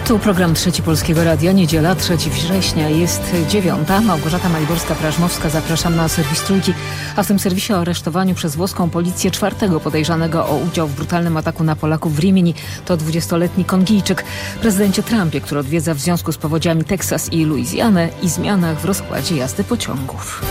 Tu program Trzeci Polskiego Radia, niedziela, 3 września, jest 9. Małgorzata Maliborska-Prażmowska, zapraszam na serwis Trójki, a w tym serwisie o aresztowaniu przez włoską policję 4. podejrzanego o udział w brutalnym ataku na Polaków w Rimini. To 20-letni Kongijczyk. Prezydencie Trumpie, który odwiedza w związku z powodziami Teksas i Luizjanę i zmianach w rozkładzie jazdy pociągów.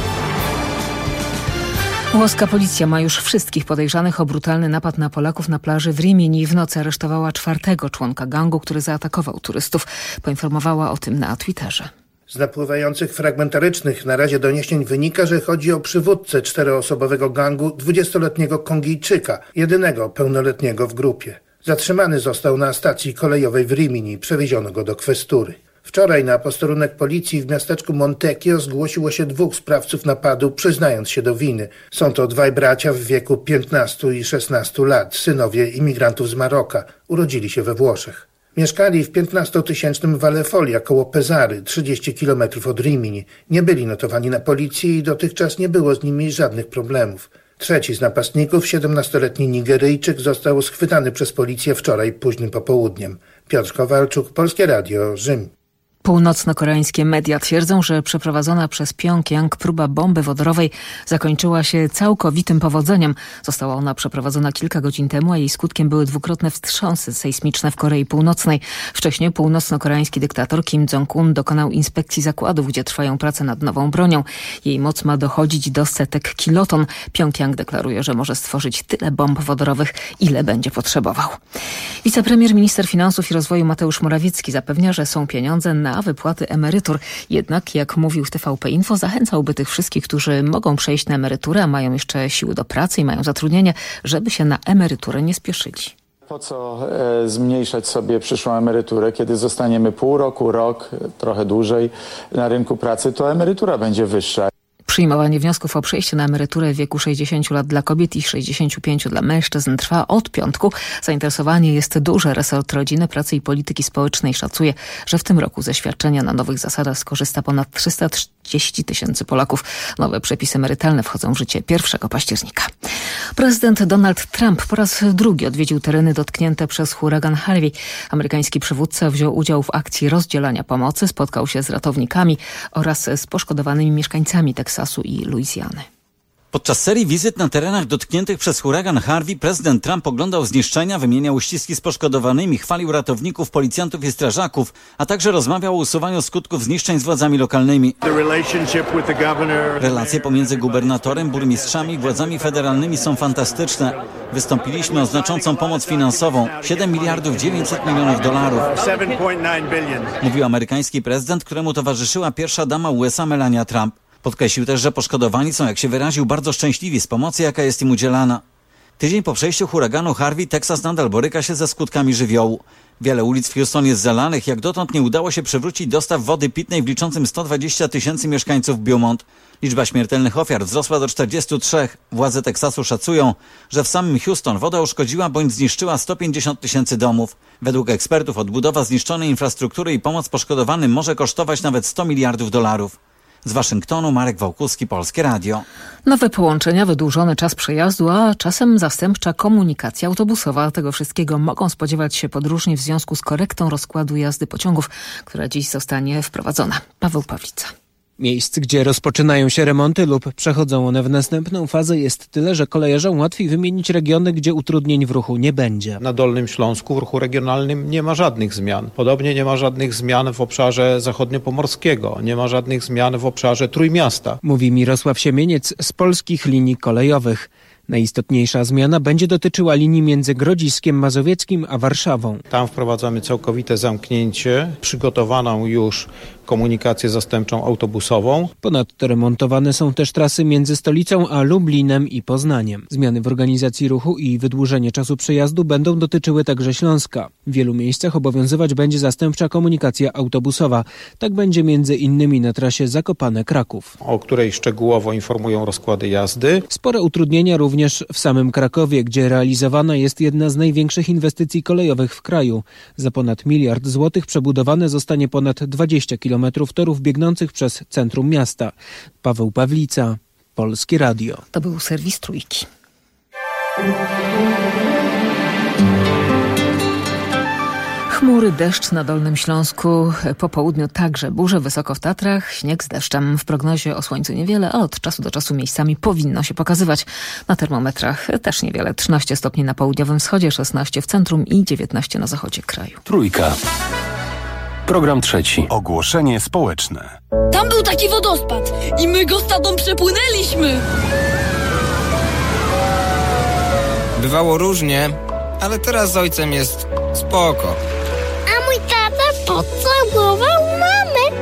Włoska policja ma już wszystkich podejrzanych o brutalny napad na Polaków na plaży w Rimini. W nocy aresztowała 4. członka gangu, który zaatakował turystów. Poinformowała o tym na Twitterze. Z napływających fragmentarycznych na razie doniesień wynika, że chodzi o przywódcę 4-osobowego gangu 20-letniego Kongijczyka, jedynego pełnoletniego w grupie. Zatrzymany został na stacji kolejowej w Rimini, przewieziono go do kwestury. Wczoraj na posterunek policji w miasteczku Montecchio zgłosiło się 2 sprawców napadu, przyznając się do winy. Są to 2 bracia w wieku 15 i 16 lat, synowie imigrantów z Maroka. Urodzili się we Włoszech. Mieszkali w 15-tysięcznym Valle Folia koło Pesary, 30 km od Rimini. Nie byli notowani na policji i dotychczas nie było z nimi żadnych problemów. 3. z napastników, 17-letni Nigeryjczyk, został schwytany przez policję wczoraj późnym popołudniem. Piotr Kowalczuk, Polskie Radio, Rzym. Północno-koreańskie media twierdzą, że przeprowadzona przez Pjongjang próba bomby wodorowej zakończyła się całkowitym powodzeniem. Została ona przeprowadzona kilka godzin temu, a jej skutkiem były 2-krotne wstrząsy sejsmiczne w Korei Północnej. Wcześniej północno-koreański dyktator Kim Jong-un dokonał inspekcji zakładów, gdzie trwają prace nad nową bronią. Jej moc ma dochodzić do setek kiloton. Pjongjang deklaruje, że może stworzyć tyle bomb wodorowych, ile będzie potrzebował. Wicepremier, minister finansów i rozwoju Mateusz Morawiecki zapewnia, że są pieniądze na wypłaty emerytur. Jednak, jak mówił w TVP Info, zachęcałby tych wszystkich, którzy mogą przejść na emeryturę, a mają jeszcze siły do pracy i mają zatrudnienie, żeby się na emeryturę nie spieszyli. Po co zmniejszać sobie przyszłą emeryturę, kiedy zostaniemy pół roku, rok, trochę dłużej na rynku pracy, to emerytura będzie wyższa. Przyjmowanie wniosków o przejście na emeryturę w wieku 60 lat dla kobiet i 65 dla mężczyzn trwa od piątku. Zainteresowanie jest duże. Resort Rodziny, Pracy i Polityki Społecznej szacuje, że w tym roku ze świadczenia na nowych zasadach skorzysta ponad 330 tysięcy Polaków. Nowe przepisy emerytalne wchodzą w życie 1 października. Prezydent Donald Trump po raz drugi odwiedził tereny dotknięte przez huragan Harvey. Amerykański przywódca wziął udział w akcji rozdzielania pomocy, spotkał się z ratownikami oraz z poszkodowanymi mieszkańcami Teksasu i Luizjany. Podczas serii wizyt na terenach dotkniętych przez huragan Harvey prezydent Trump oglądał zniszczenia, wymieniał uściski z poszkodowanymi, chwalił ratowników, policjantów i strażaków, a także rozmawiał o usuwaniu skutków zniszczeń z władzami lokalnymi. Relacje pomiędzy gubernatorem, burmistrzami i władzami federalnymi są fantastyczne. Wystąpiliśmy o znaczącą pomoc finansową, $7 miliardów 900 milionów. Mówił amerykański prezydent, któremu towarzyszyła pierwsza dama USA Melania Trump. Podkreślił też, że poszkodowani są, jak się wyraził, bardzo szczęśliwi z pomocy, jaka jest im udzielana. Tydzień po przejściu huraganu Harvey Teksas nadal boryka się ze skutkami żywiołu. Wiele ulic w Houston jest zalanych, jak dotąd nie udało się przywrócić dostaw wody pitnej w liczącym 120 tysięcy mieszkańców Beaumont. Liczba śmiertelnych ofiar wzrosła do 43. Władze Teksasu szacują, że w samym Houston woda uszkodziła bądź zniszczyła 150 tysięcy domów. Według ekspertów odbudowa zniszczonej infrastruktury i pomoc poszkodowanym może kosztować nawet $100 miliardów. Z Waszyngtonu Marek Wałkuski, Polskie Radio. Nowe połączenia, wydłużony czas przejazdu, a czasem zastępcza komunikacja autobusowa. Tego wszystkiego mogą spodziewać się podróżni w związku z korektą rozkładu jazdy pociągów, która dziś zostanie wprowadzona. Paweł Pawlica. Miejsc, gdzie rozpoczynają się remonty lub przechodzą one w następną fazę, jest tyle, że kolejarzom łatwiej wymienić regiony, gdzie utrudnień w ruchu nie będzie. Na Dolnym Śląsku w ruchu regionalnym nie ma żadnych zmian. Podobnie nie ma żadnych zmian w obszarze zachodniopomorskiego, nie ma żadnych zmian w obszarze Trójmiasta. Mówi Mirosław Siemieniec z Polskich Linii Kolejowych. Najistotniejsza zmiana będzie dotyczyła linii między Grodziskiem Mazowieckim a Warszawą. Tam wprowadzamy całkowite zamknięcie, przygotowaną już komunikację zastępczą autobusową. Ponadto remontowane są też trasy między stolicą a Lublinem i Poznaniem. Zmiany w organizacji ruchu i wydłużenie czasu przejazdu będą dotyczyły także Śląska. W wielu miejscach obowiązywać będzie zastępcza komunikacja autobusowa. Tak będzie między innymi na trasie Zakopane-Kraków, o której szczegółowo informują rozkłady jazdy. Spore utrudnienia również w samym Krakowie, gdzie realizowana jest jedna z największych inwestycji kolejowych w kraju. Za ponad $1 miliard przebudowane zostanie ponad 20 km torów biegnących przez centrum miasta. Paweł Pawlica, Polskie Radio. To był serwis Trójki. Chmury, deszcz na Dolnym Śląsku, po południu także burze, wysoko w Tatrach, śnieg z deszczem. W prognozie o słońcu niewiele, a od czasu do czasu miejscami powinno się pokazywać. Na termometrach też niewiele, 13 stopni na południowym wschodzie, 16 w centrum i 19 na zachodzie kraju. Trójka. Program trzeci. Ogłoszenie społeczne. Tam był taki wodospad i my go z tatą przepłynęliśmy. Bywało różnie, ale teraz z ojcem jest spoko. A mój tata pocałował mamę.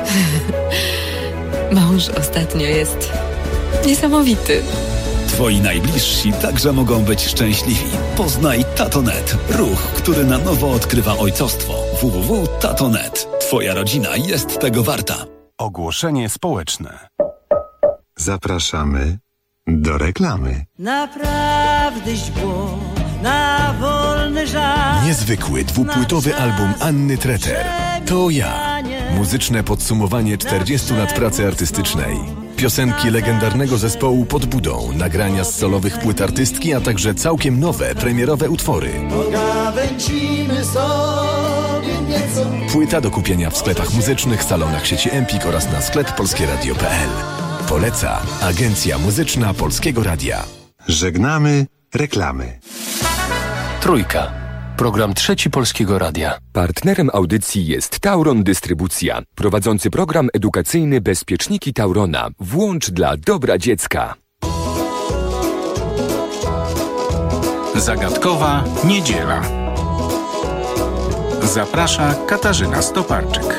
Mąż ostatnio jest niesamowity. Twoi najbliżsi także mogą być szczęśliwi. Poznaj Tatonet. Ruch, który na nowo odkrywa ojcostwo. www.tatonet. Twoja rodzina jest tego warta. Ogłoszenie społeczne. Zapraszamy do reklamy. Naprawdę źło na wolny żart. Niezwykły dwupłytowy album Anny Treter. To ja. Muzyczne podsumowanie 40 lat pracy artystycznej. Piosenki legendarnego zespołu Pod Budą, nagrania z solowych płyt artystki, a także całkiem nowe, premierowe utwory. Płyta do kupienia w sklepach muzycznych, salonach sieci Empik oraz na sklep polskieradio.pl. Poleca Agencja Muzyczna Polskiego Radia. Żegnamy reklamy. Trójka. Program trzeci Polskiego Radia. Partnerem audycji jest Tauron Dystrybucja, prowadzący program edukacyjny Bezpieczniki Taurona. Włącz dla dobra dziecka. Zagadkowa niedziela. Zaprasza Katarzyna Stoparczyk.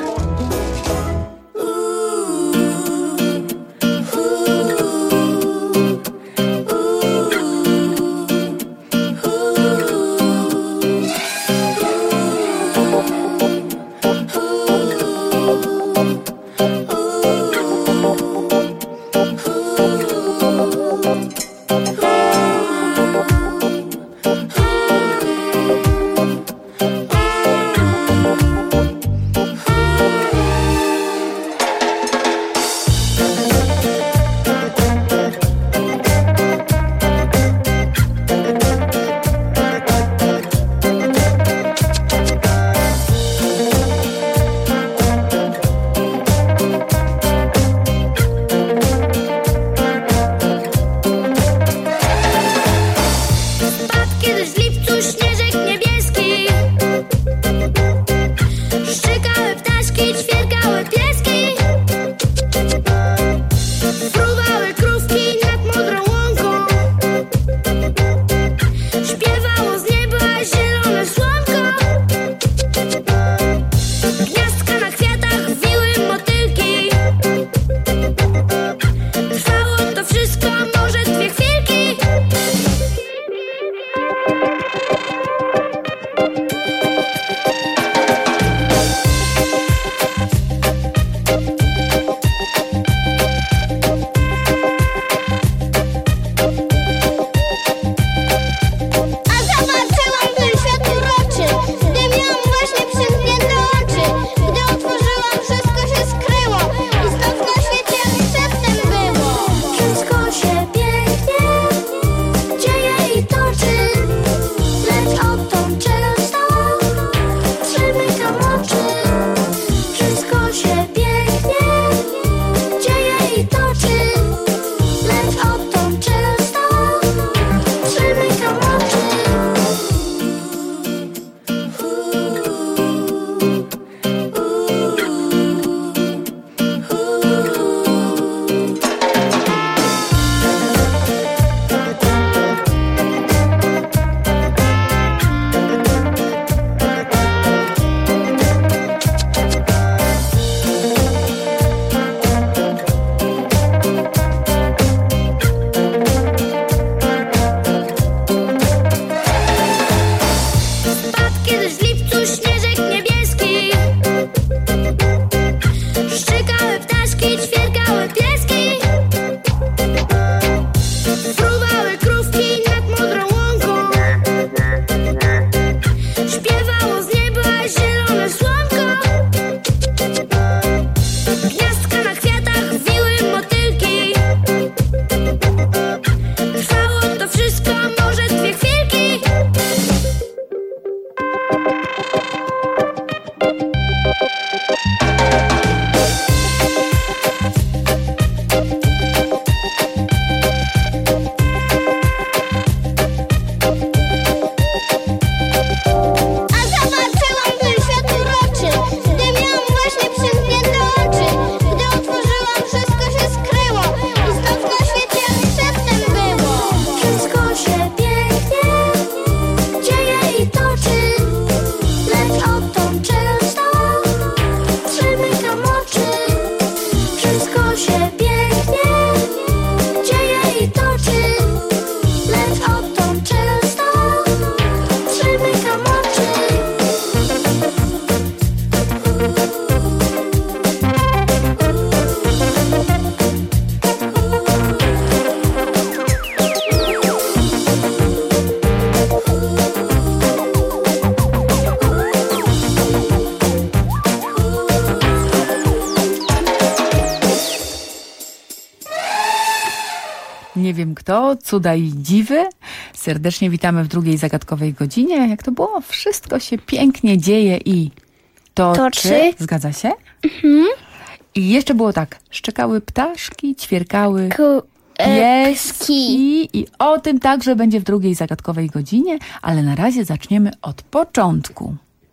nie wiem kto, cuda i dziwy. Serdecznie witamy w drugiej zagadkowej godzinie. Jak to było? Wszystko się pięknie dzieje i toczy. Zgadza się? I jeszcze było tak. Szczekały ptaszki, ćwierkały pieski. I o tym także będzie w drugiej zagadkowej godzinie, ale na razie zaczniemy od początku.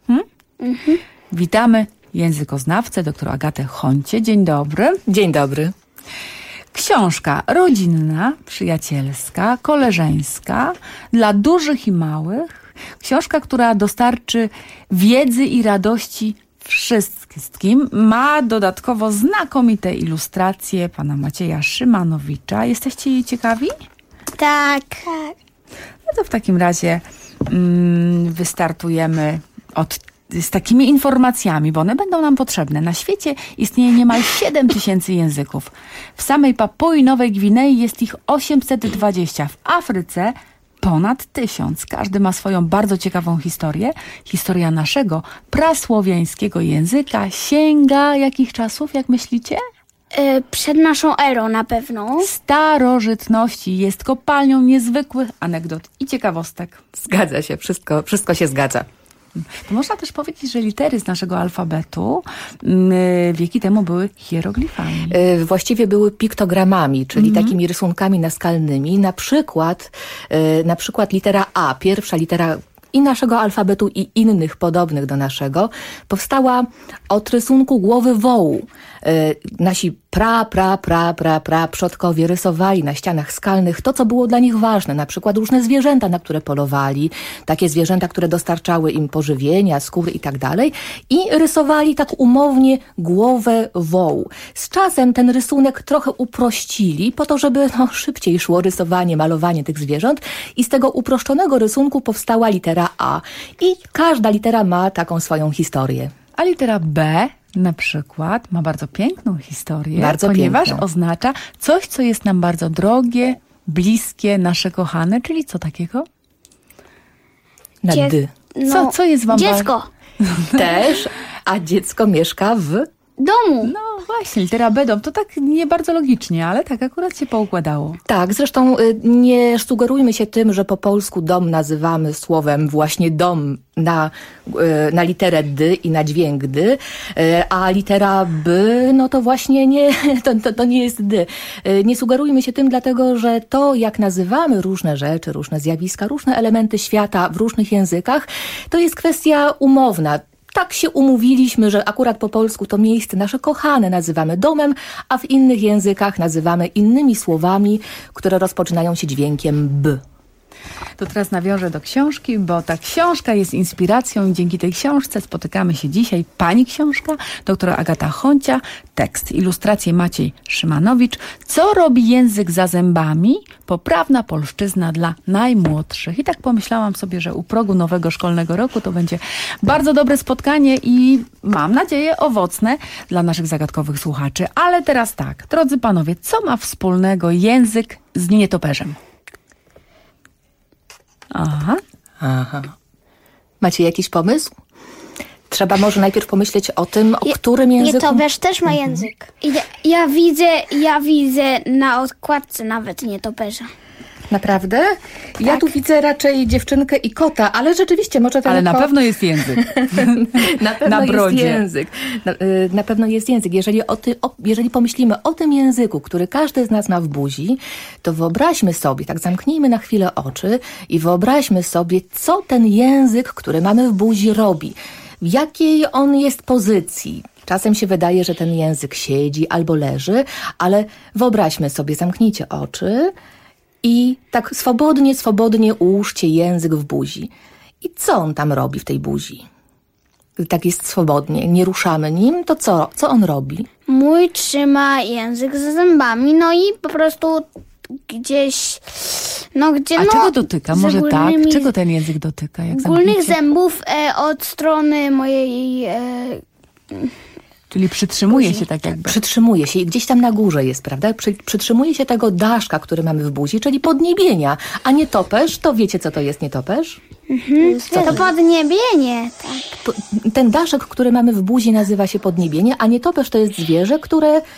Witamy językoznawcę, dr Agatę Honcie. Dzień dobry. Dzień dobry. Książka rodzinna, przyjacielska, koleżeńska, dla dużych i małych. Książka, która dostarczy wiedzy i radości wszystkim. Ma dodatkowo znakomite ilustracje pana Macieja Szymanowicza. Jesteście jej ciekawi? Tak. No to w takim razie wystartujemy z takimi informacjami, bo one będą nam potrzebne. Na świecie istnieje niemal 7000 języków. W samej Papui Nowej Gwinei jest ich 820. W Afryce ponad 1000. Każdy ma swoją bardzo ciekawą historię. Historia naszego prasłowiańskiego języka sięga jakich czasów, jak myślicie? Przed naszą erą na pewno. Starożytności. Jest kopalnią niezwykłych anegdot i ciekawostek. Zgadza się, wszystko się zgadza. To można też powiedzieć, że litery z naszego alfabetu wieki temu były hieroglifami. Właściwie były piktogramami, czyli takimi rysunkami naskalnymi. Na przykład litera A, pierwsza litera i naszego alfabetu i innych podobnych do naszego, powstała od rysunku głowy wołu. Nasi przodkowie rysowali na ścianach skalnych to, co było dla nich ważne, na przykład różne zwierzęta, na które polowali, takie zwierzęta, które dostarczały im pożywienia, skóry i tak dalej, i rysowali tak umownie głowę wołu. Z czasem ten rysunek trochę uprościli, po to, żeby szybciej szło rysowanie, malowanie tych zwierząt, i z tego uproszczonego rysunku powstała litera A. I każda litera ma taką swoją historię. A litera B na przykład ma bardzo piękną historię, ponieważ oznacza coś, co jest nam bardzo drogie, bliskie, nasze kochane, czyli co takiego? Na D. Co jest wam dziecko. Też, a dziecko mieszka w domu. No właśnie, litera B, dom. To tak nie bardzo logicznie, ale tak akurat się poukładało. Tak, zresztą nie sugerujmy się tym, że po polsku dom nazywamy słowem właśnie dom na literę D i na dźwięk D, a litera B, no to właśnie to nie jest D. Nie sugerujmy się tym, dlatego że to, jak nazywamy różne rzeczy, różne zjawiska, różne elementy świata w różnych językach, to jest kwestia umowna. Tak się umówiliśmy, że akurat po polsku to miejsce nasze kochane nazywamy domem, a w innych językach nazywamy innymi słowami, które rozpoczynają się dźwiękiem B. To teraz nawiążę do książki, bo ta książka jest inspiracją i dzięki tej książce spotykamy się dzisiaj. Pani książka, doktora Agata Honcia, tekst, ilustracje Maciej Szymanowicz. Co robi język za zębami? Poprawna polszczyzna dla najmłodszych. I tak pomyślałam sobie, że u progu nowego szkolnego roku to będzie bardzo dobre spotkanie i mam nadzieję owocne dla naszych zagadkowych słuchaczy. Ale teraz tak, drodzy panowie, co ma wspólnego język z nietoperzem? Aha. Macie jakiś pomysł? Trzeba może najpierw pomyśleć o tym, o którym języku... Nietoperz też ma język. Ja widzę na okładce nawet nietoperza. Naprawdę? Tak. Ja tu widzę raczej dziewczynkę i kota, ale rzeczywiście może ten Ale na pewno jest język. Na pewno jest język. Na pewno jest język. Jeżeli pomyślimy o tym języku, który każdy z nas ma w buzi, to wyobraźmy sobie, tak zamknijmy na chwilę oczy i wyobraźmy sobie, co ten język, który mamy w buzi, robi. W jakiej on jest pozycji. Czasem się wydaje, że ten język siedzi albo leży, ale wyobraźmy sobie, zamknijcie oczy i tak swobodnie ułóżcie język w buzi. I co on tam robi w tej buzi? Gdy tak jest swobodnie, nie ruszamy nim, to co on robi? Mój trzyma język za zębami, no i po prostu gdzieś... czego dotyka? Może tak? Czego ten język dotyka? Jak górnych zębów od strony mojej... Czyli przytrzymuje się tak jakby. Przytrzymuje się i gdzieś tam na górze jest, prawda? Przytrzymuje się tego daszka, który mamy w buzi, czyli podniebienia. A nietoperz, to wiecie, co to jest nietoperz? To podniebienie, tak. Ten daszek, który mamy w buzi, nazywa się podniebienie, a nietoperz to jest zwierzę, które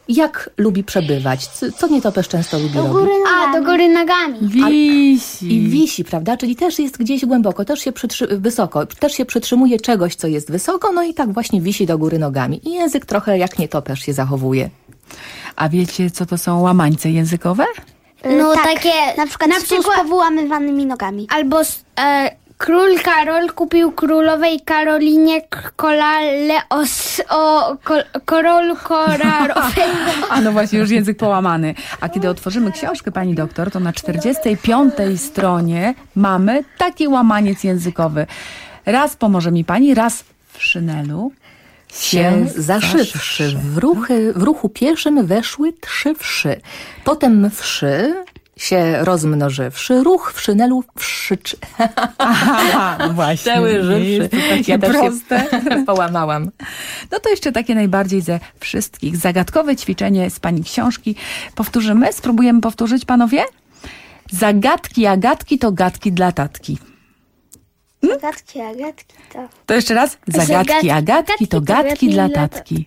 Jak lubi przebywać? Co nietoperz często lubi robić? Do góry nogami. Wisi. I wisi, prawda? Czyli też jest gdzieś głęboko, też się wysoko, też się przytrzymuje czegoś, co jest wysoko, no i tak właśnie wisi do góry nogami. I język trochę jak nietoperz się zachowuje. A wiecie, co to są łamańce językowe? No takie na przykład z powyłamywanymi nogami. Albo król Karol kupił królowej Karolinie kolale korolu korarowego. A no właśnie, już język połamany. A kiedy otworzymy książkę pani doktor, to na 45. stronie mamy taki łamaniec językowy. Raz pomoże mi pani, raz w szynelu się zaszywszy. W ruchu pierwszym weszły 3 wszy. Potem wszy się rozmnożywszy, ruch w szynelu wszycz. Aha, właśnie. Cały żywszy. Ja też proste. się połamałam. No to jeszcze takie najbardziej ze wszystkich. Zagadkowe ćwiczenie z pani książki. Powtórzymy? Spróbujemy powtórzyć, panowie? Zagadki, agatki to gadki dla tatki. Zagadki, agatki to... To jeszcze raz? Zagadki, agatki to gadki dla tatki.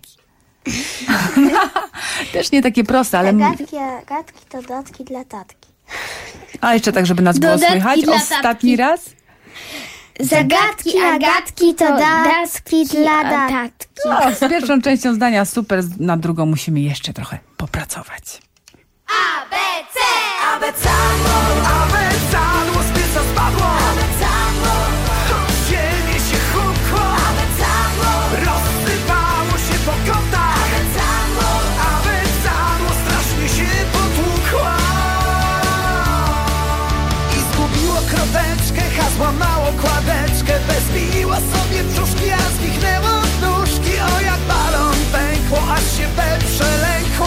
Też nie takie proste, ale... Zagadki, agatki to dodatki dla tatki. A jeszcze tak, żeby nas było słychać. Ostatni raz. Zagadki, agatki to dodatki dla tatki. No, z pierwszą częścią zdania super, nad drugą musimy jeszcze trochę popracować. ABC! Abecadło, abecadło, z pieca spadło. Abecadło, w ziemię się hukło. Abecadło, rozsypało się po kątach. Abecadło, abecadło, strasznie się potłukło. I zgubiło kropeczkę, złamało kładeczkę. Bezbiło sobie brzuszki, a zwichnęło nóżki. O, jak balon pękło, aż się we przelękło.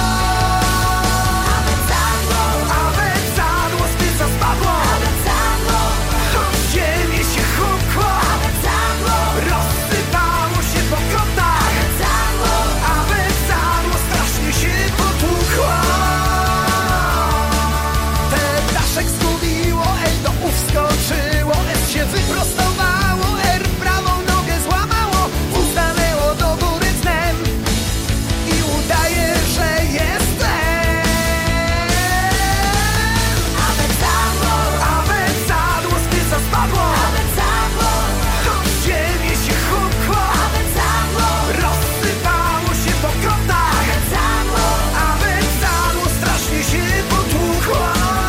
Wyprostowało, prawą nogę złamało, ustanęło do góry dnem i udaje, że jest ten. Abecadło, z pieca spadło. Abecadło, w ziemię się hukło. Abecadło, rozsypało się po kątach. Abecadło, strasznie się potłukło.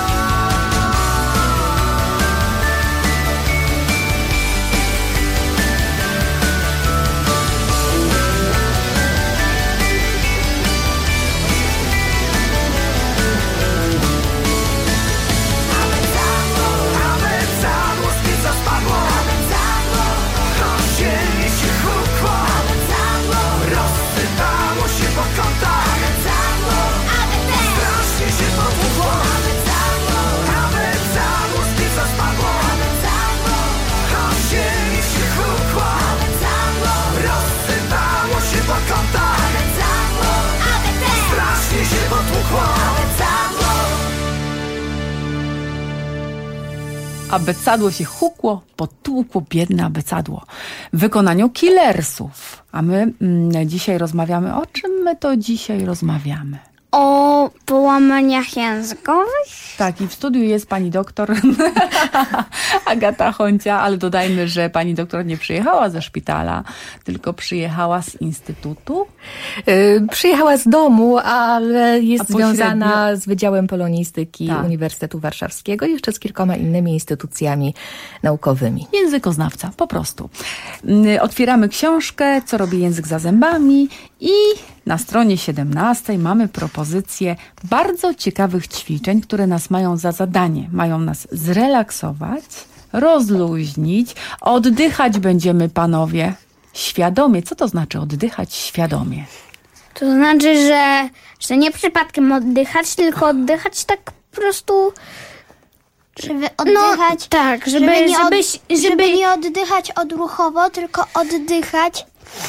Abecadło się hukło, potłukło, biedne abecadło. W wykonaniu Killersów. A my dzisiaj rozmawiamy. O czym my to dzisiaj rozmawiamy? O połamaniach językowych? Tak, i w studiu jest pani doktor Agata Honcia, ale dodajmy, że pani doktor nie przyjechała ze szpitala, tylko przyjechała z instytutu. Przyjechała z domu, ale jest związana z Wydziałem Polonistyki Uniwersytetu Warszawskiego i jeszcze z kilkoma innymi instytucjami naukowymi. Językoznawca, po prostu. Otwieramy książkę, co robi język za zębami i na stronie 17 mamy propozycję bardzo ciekawych ćwiczeń, które nas mają za zadanie. Mają nas zrelaksować, rozluźnić, oddychać będziemy, panowie, świadomie. Co to znaczy oddychać świadomie? To znaczy, że nie przypadkiem oddychać, tylko oddychać tak po prostu... Żeby oddychać... No, tak, żeby nie oddychać odruchowo, tylko oddychać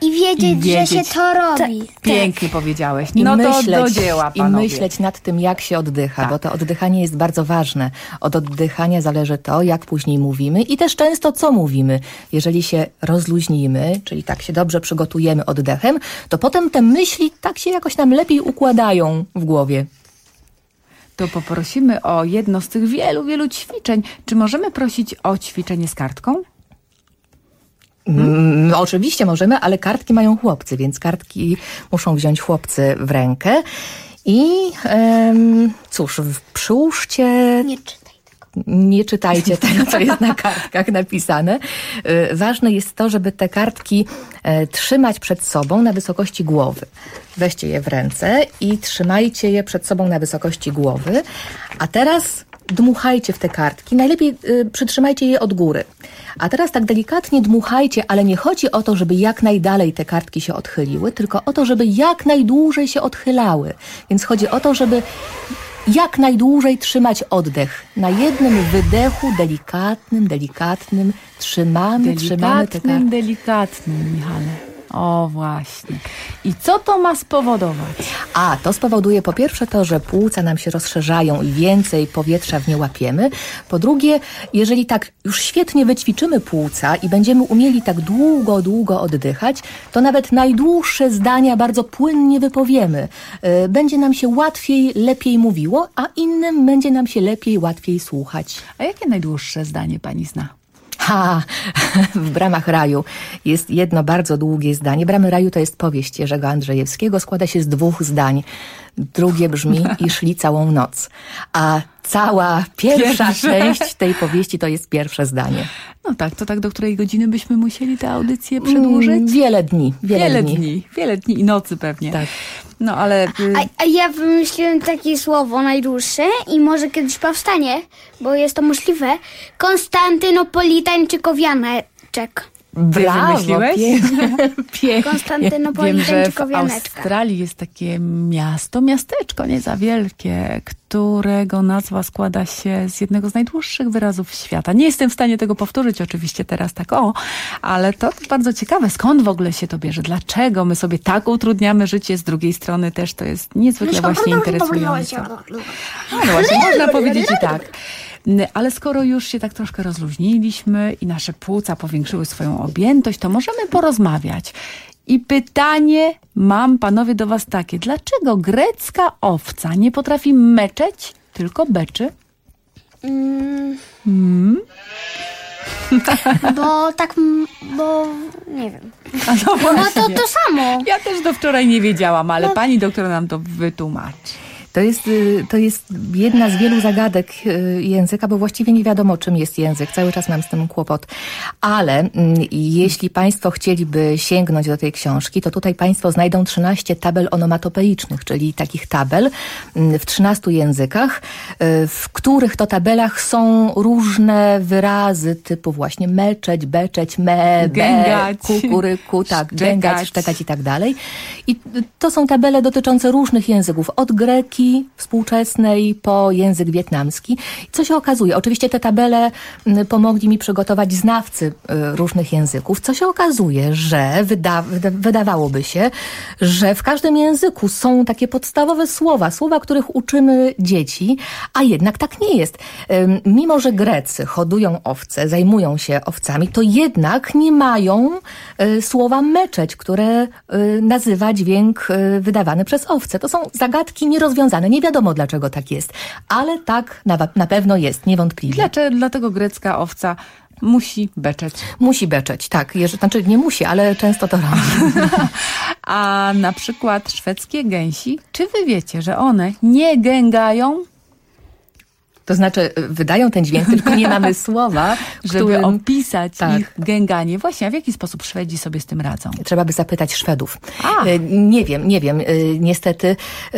I wiedzieć, że się to robi. Pięknie powiedziałeś. I No myśleć, to do dzieła, panowie. I myśleć nad tym, jak się oddycha, bo to oddychanie jest bardzo ważne. Od oddychania zależy to, jak później mówimy i też często co mówimy. Jeżeli się rozluźnimy, czyli tak się dobrze przygotujemy oddechem, to potem te myśli tak się jakoś nam lepiej układają w głowie. To poprosimy o jedno z tych wielu, wielu ćwiczeń. Czy możemy prosić o ćwiczenie z kartką? Oczywiście możemy, ale kartki mają chłopcy, więc kartki muszą wziąć chłopcy w rękę. I cóż, przyłóżcie... Nie czytajcie tego, co jest na kartkach napisane. Ważne jest to, żeby te kartki trzymać przed sobą na wysokości głowy. Weźcie je w ręce i trzymajcie je przed sobą na wysokości głowy. A teraz dmuchajcie w te kartki. Najlepiej przytrzymajcie je od góry. A teraz tak delikatnie dmuchajcie, ale nie chodzi o to, żeby jak najdalej te kartki się odchyliły, tylko o to, żeby jak najdłużej się odchylały. Więc chodzi o to, żeby jak najdłużej trzymać oddech. Na jednym wydechu, delikatnym, trzymamy te kartki. Delikatnym, Michale. O właśnie. I co to ma spowodować? A, to spowoduje po pierwsze to, że płuca nam się rozszerzają i więcej powietrza w nie łapiemy. Po drugie, jeżeli tak już świetnie wyćwiczymy płuca i będziemy umieli tak długo oddychać, to nawet najdłuższe zdania bardzo płynnie wypowiemy. Będzie nam się lepiej mówiło, a innym będzie nam się łatwiej słuchać. A jakie najdłuższe zdanie pani zna? W Bramach raju jest jedno bardzo długie zdanie. Bramy raju to jest powieść Jerzego Andrzejewskiego. Składa się z 2 zdań. Drugie brzmi i szli całą noc. A cała pierwsza część tej powieści to jest pierwsze zdanie. No tak, to tak do której godziny byśmy musieli tę audycję przedłużyć? Wiele dni i nocy pewnie. Tak. No ale... A ja wymyśliłem takie słowo najdłuższe i może kiedyś powstanie, bo jest to możliwe. Konstantynopolitańczykowianeczek. Brawo, pięknie. Konstantynopolitańczykowianeczka. Wiem, że w Australii jest takie miasteczko nie za wielkie, którego nazwa składa się z jednego z najdłuższych wyrazów świata. Nie jestem w stanie tego powtórzyć oczywiście teraz tak ale to bardzo ciekawe. Skąd w ogóle się to bierze? Dlaczego my sobie tak utrudniamy życie? Z drugiej strony też to jest niezwykle właśnie interesujące. No właśnie, można powiedzieć i tak. Ale skoro już się tak troszkę rozluźniliśmy i nasze płuca powiększyły swoją objętość, to możemy porozmawiać. I pytanie mam, panowie, do was takie. Dlaczego grecka owca nie potrafi meczeć, tylko beczy? Bo nie wiem. No to samo. Ja też do wczoraj nie wiedziałam, ale pani doktor nam to wytłumaczy. To jest jedna z wielu zagadek języka, bo właściwie nie wiadomo, czym jest język. Cały czas mam z tym kłopot. Ale jeśli państwo chcieliby sięgnąć do tej książki, to tutaj państwo znajdą 13 tabel onomatopeicznych, czyli takich tabel w 13 językach, w których to tabelach są różne wyrazy typu właśnie meczeć, beczeć, gęgać, kukuryku, tak, gęgać, szczekać i tak dalej. I to są tabele dotyczące różnych języków, od greki współczesnej po język wietnamski. Co się okazuje? Oczywiście te tabele pomogli mi przygotować znawcy różnych języków. Co się okazuje, że wydawałoby się, że w każdym języku są takie podstawowe słowa, których uczymy dzieci, a jednak tak nie jest. Mimo że Grecy hodują owce, zajmują się owcami, to jednak nie mają słowa meczeć, które nazywa dźwięk wydawany przez owce. To są zagadki nierozwiązane. Nie wiadomo, dlaczego tak jest, ale tak na pewno jest, niewątpliwie. Dlatego grecka owca musi beczeć. Musi beczeć, tak. Znaczy nie musi, ale często to robi. A na przykład szwedzkie gęsi, czy wy wiecie, że one nie gęgają? To znaczy wydają ten dźwięk, tylko nie mamy słowa, żeby opisać ich gęganie. Właśnie, a w jaki sposób Szwedzi sobie z tym radzą? Trzeba by zapytać Szwedów. Nie wiem. Niestety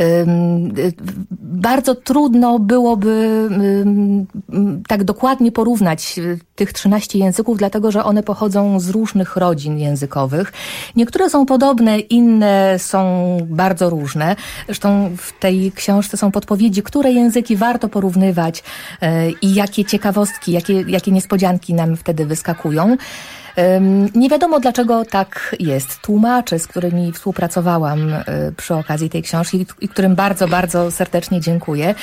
bardzo trudno byłoby tak dokładnie porównać tych 13 języków, dlatego że one pochodzą z różnych rodzin językowych. Niektóre są podobne, inne są bardzo różne. Zresztą w tej książce są podpowiedzi, które języki warto porównywać i jakie ciekawostki, jakie niespodzianki nam wtedy wyskakują. Nie wiadomo, dlaczego tak jest. Tłumacze, z którymi współpracowałam przy okazji tej książki i którym bardzo, bardzo serdecznie dziękuję,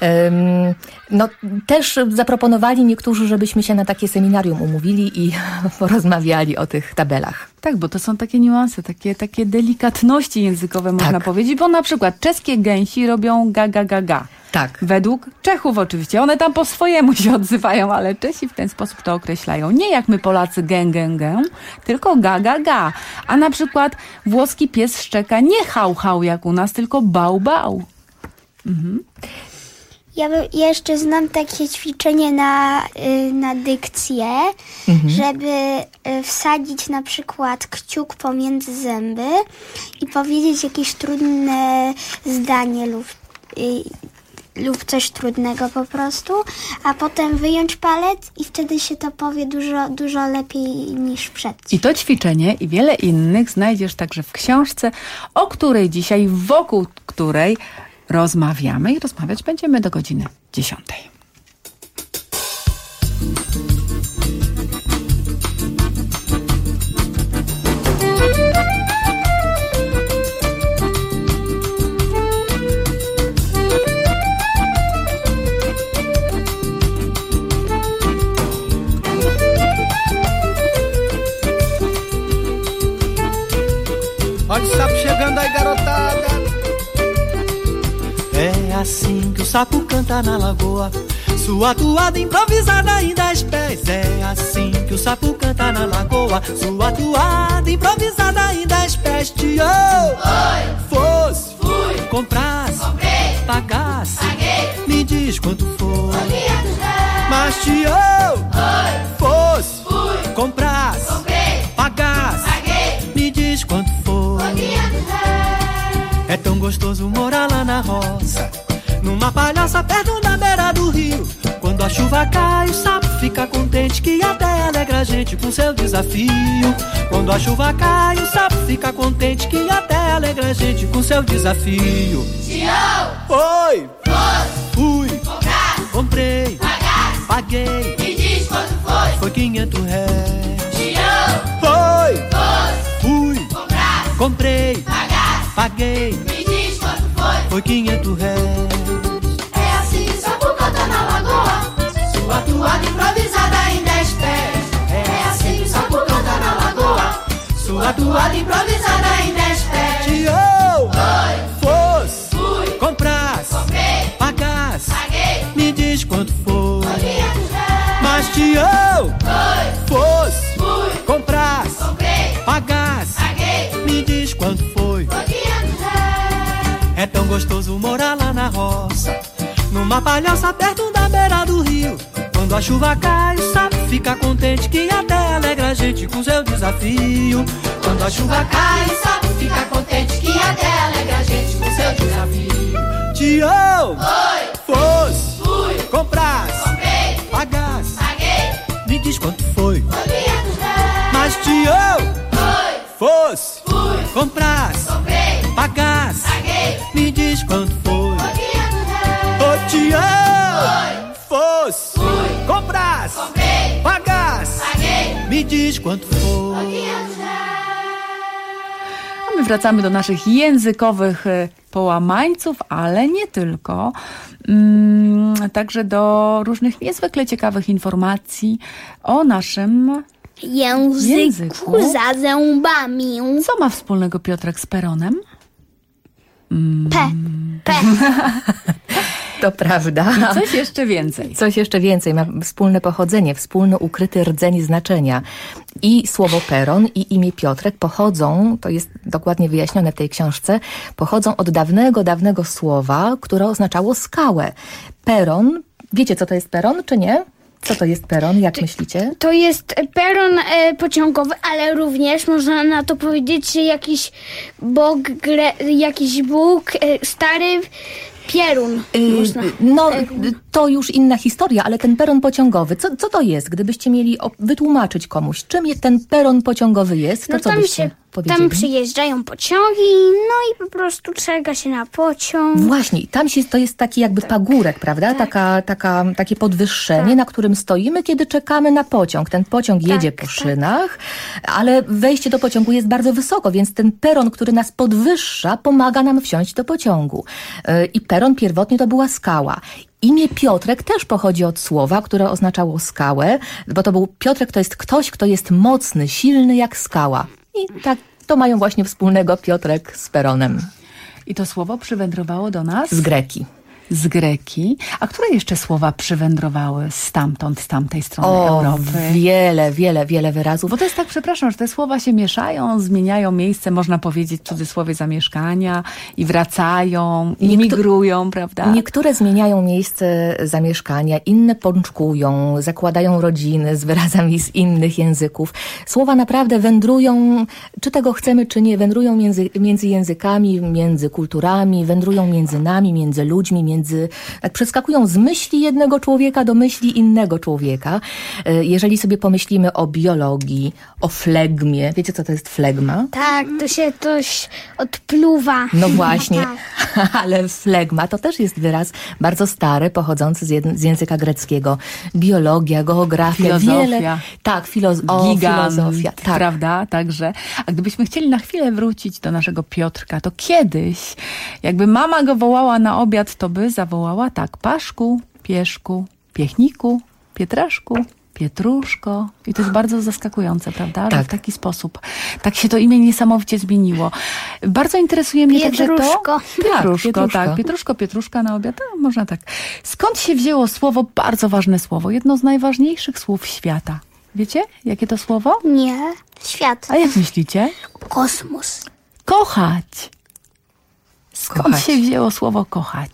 też zaproponowali niektórzy, żebyśmy się na takie seminarium umówili i porozmawiali o tych tabelach. Tak, bo to są takie niuanse, takie delikatności językowe, można powiedzieć, bo na przykład czeskie gęsi robią ga, ga, ga, ga. Tak. Według Czechów oczywiście. One tam po swojemu się odzywają, ale Czesi w ten sposób to określają. Nie jak my Polacy gę, gę, gę, tylko ga, ga, ga. A na przykład włoski pies szczeka nie hał, hał jak u nas, tylko bał, bał. Ja jeszcze znam takie ćwiczenie na dykcję, żeby wsadzić na przykład kciuk pomiędzy zęby i powiedzieć jakieś trudne zdanie lub coś trudnego po prostu, a potem wyjąć palec i wtedy się to powie dużo, dużo lepiej niż przedtem. I to ćwiczenie i wiele innych znajdziesz także w książce, o której dzisiaj, wokół której rozmawiamy i rozmawiać będziemy do godziny 10. Olha o sapo chegando aí, garotada. É assim que o sapo canta na lagoa. Sua toada improvisada em 10 pés. É assim que o sapo canta na lagoa. Sua toada improvisada em 10 pés. Tio, fosse, fui, comprasse, comprei, pagasse, paguei, me diz quanto foi. Mas tio, fosse, fui, comprasse, comprei, pagasse, paguei, me diz quanto foi. É tão gostoso morar lá na roça, numa palhaça perto da beira do rio. Quando a chuva cai, o sapo fica contente, que até alegra a gente com seu desafio. Quando a chuva cai, o sapo fica contente, que até alegra a gente com seu desafio. Oi, fui, comprei, paguei, me diz quanto foi. Foi 500 réis. Oi, fui, comprei, paguei, me diz quanto foi. Foi 500 réis. É assim que o sapo canta na lagoa. Sua toada improvisada em 10 pés. É assim que o sapo canta na lagoa. Sua toada improvisada em 10 pés. Tio, fosse, fui, comprasse, comprei, pagasse, paguei, me diz quanto foi. Mas tio, fosse, fui, comprasse, comprei, pagasse, paguei, me diz quanto foi. É tão gostoso morar lá na roça, numa palhaça perto da beira do rio. Quando a chuva cai, o sapo fica contente, que até alegra a gente com seu desafio. Quando a chuva cai, o sapo fica contente, que até alegra a gente com seu desafio. Tio, fosse, fui, comprasse, comprei, pagasse, paguei, me diz quanto foi. Mas tio, fosse, fui, comprasse, comprei, pagasse, paguei, me diz quanto foi. Ô tio, fosse, fui, comprasse, comprei, pagasse, paguei, me diz quanto foi. A my wracamy do naszych językowych połamańców, ale nie tylko. Także do różnych niezwykle ciekawych informacji o naszym języku za zębami. Co ma wspólnego Piotrek z peronem? P. To prawda. I coś jeszcze więcej. Coś jeszcze więcej. Ma wspólne pochodzenie, wspólny ukryty rdzeń znaczenia. I słowo peron i imię Piotrek pochodzą, to jest dokładnie wyjaśnione w tej książce, pochodzą od dawnego słowa, które oznaczało skałę. Peron, wiecie co to jest peron, czy nie? Co to jest peron, jak myślicie? To jest peron pociągowy, ale również można na to powiedzieć jakiś Bóg, stary pierun. To już inna historia, ale ten peron pociągowy, co to jest? Gdybyście mieli wytłumaczyć komuś, czym ten peron pociągowy jest, to co byście... powiedzieli? Tam przyjeżdżają pociągi, no i po prostu czeka się na pociąg. Właśnie, to jest taki jakby pagórek, prawda? Takie podwyższenie, na którym stoimy, kiedy czekamy na pociąg. Ten pociąg jedzie po szynach, ale wejście do pociągu jest bardzo wysoko, więc ten peron, który nas podwyższa, pomaga nam wsiąść do pociągu. I peron pierwotnie to była skała. Imię Piotrek też pochodzi od słowa, które oznaczało skałę, bo Piotrek to jest ktoś, kto jest mocny, silny jak skała. I tak to mają właśnie wspólnego Piotrek z peronem. I to słowo przywędrowało do nas? Z Greki. Z Greki. A które jeszcze słowa przywędrowały stamtąd, z tamtej strony Europy? Wiele wyrazów. Bo to jest tak, przepraszam, że te słowa się mieszają, zmieniają miejsce, można powiedzieć w cudzysłowie zamieszkania i wracają, i migrują, prawda? Niektóre zmieniają miejsce zamieszkania, inne pączkują, zakładają rodziny z wyrazami z innych języków. Słowa naprawdę wędrują, czy tego chcemy, czy nie, wędrują między językami, między kulturami, wędrują między nami, między ludźmi, przeskakują z myśli jednego człowieka do myśli innego człowieka. Jeżeli sobie pomyślimy o biologii, o flegmie. Wiecie, co to jest flegma? Tak, to się coś odpluwa. No właśnie, ale flegma to też jest wyraz bardzo stary, pochodzący z języka greckiego. Biologia, geografia, filozofia. Filozofia. Tak. Prawda? Także. A gdybyśmy chcieli na chwilę wrócić do naszego Piotrka, to kiedyś, jakby mama go wołała na obiad, to by zawołała tak: Paszku, Pieszku, Piechniku, Pietraszku, Pietruszko. I to jest bardzo zaskakujące, prawda? Tak. Że w taki sposób. Tak się to imię niesamowicie zmieniło. Bardzo interesuje mnie także to... Pietruszko, Pietruszka na obiad. Można tak. Skąd się wzięło słowo, bardzo ważne słowo, jedno z najważniejszych słów świata? Wiecie, jakie to słowo? Nie. Świat. A jak myślicie? Kosmos. Kochać. Skąd się wzięło słowo kochać?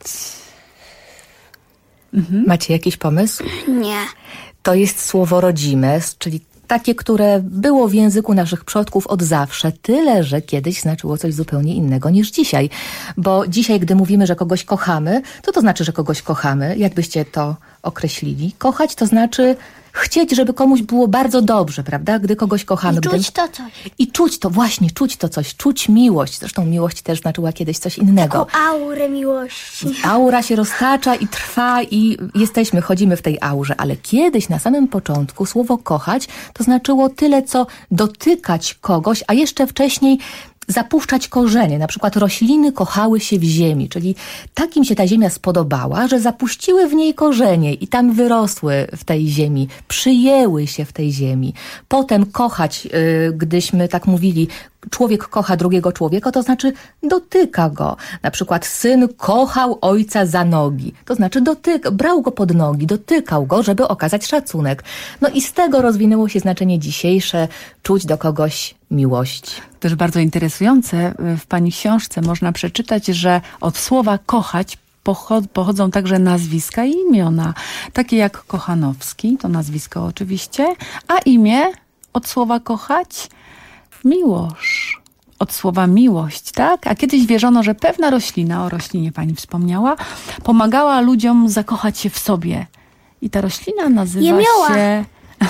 Macie jakiś pomysł? Nie. To jest słowo rodzime, czyli takie, które było w języku naszych przodków od zawsze, tyle, że kiedyś znaczyło coś zupełnie innego niż dzisiaj. Bo dzisiaj, gdy mówimy, że kogoś kochamy, to znaczy, że kogoś kochamy. Jak byście to określili? Kochać to znaczy chcieć, żeby komuś było bardzo dobrze, prawda? Gdy kogoś kochamy. I czuć to coś. I czuć to coś, czuć miłość. Zresztą miłość też znaczyła kiedyś coś innego. Taką aurę miłości. Aura się roztacza i trwa i chodzimy w tej aurze, ale kiedyś na samym początku słowo kochać to znaczyło tyle, co dotykać kogoś, a jeszcze wcześniej zapuszczać korzenie. Na przykład rośliny kochały się w ziemi, czyli tak im się ta ziemia spodobała, że zapuściły w niej korzenie i tam wyrosły w tej ziemi, przyjęły się w tej ziemi. Potem kochać, gdyśmy tak mówili, człowiek kocha drugiego człowieka, to znaczy dotyka go. Na przykład syn kochał ojca za nogi. To znaczy brał go pod nogi, dotykał go, żeby okazać szacunek. No i z tego rozwinęło się znaczenie dzisiejsze, czuć do kogoś miłość. Też bardzo interesujące, w pani książce można przeczytać, że od słowa kochać pochodzą także nazwiska i imiona. Takie jak Kochanowski, to nazwisko oczywiście, a imię od słowa kochać Miłosz. Od słowa miłość, tak? A kiedyś wierzono, że pewna roślina, o roślinie pani wspomniała, pomagała ludziom zakochać się w sobie. I ta roślina nazywa się...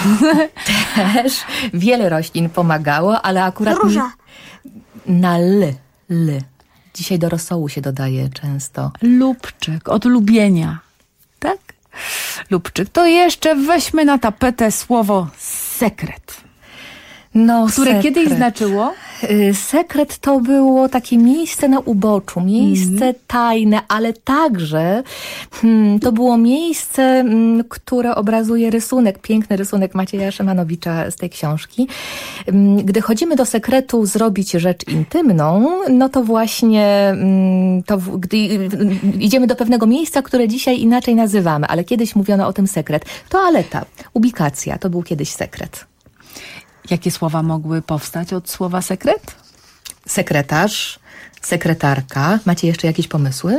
Też wiele roślin pomagało, ale akurat... Róża. Na l. Dzisiaj do rosołu się dodaje często. Lubczyk, od lubienia. Tak? Lubczyk. To jeszcze weźmy na tapetę słowo sekret. Które kiedyś znaczyło? Sekret to było takie miejsce na uboczu, miejsce tajne, ale także to było miejsce, które obrazuje rysunek, piękny rysunek Macieja Szymanowicza z tej książki. Gdy chodzimy do sekretu zrobić rzecz intymną, no to właśnie gdy idziemy do pewnego miejsca, które dzisiaj inaczej nazywamy, ale kiedyś mówiono o tym sekret. Toaleta, ubikacja, to był kiedyś sekret. Jakie słowa mogły powstać od słowa sekret? Sekretarz, sekretarka. Macie jeszcze jakieś pomysły?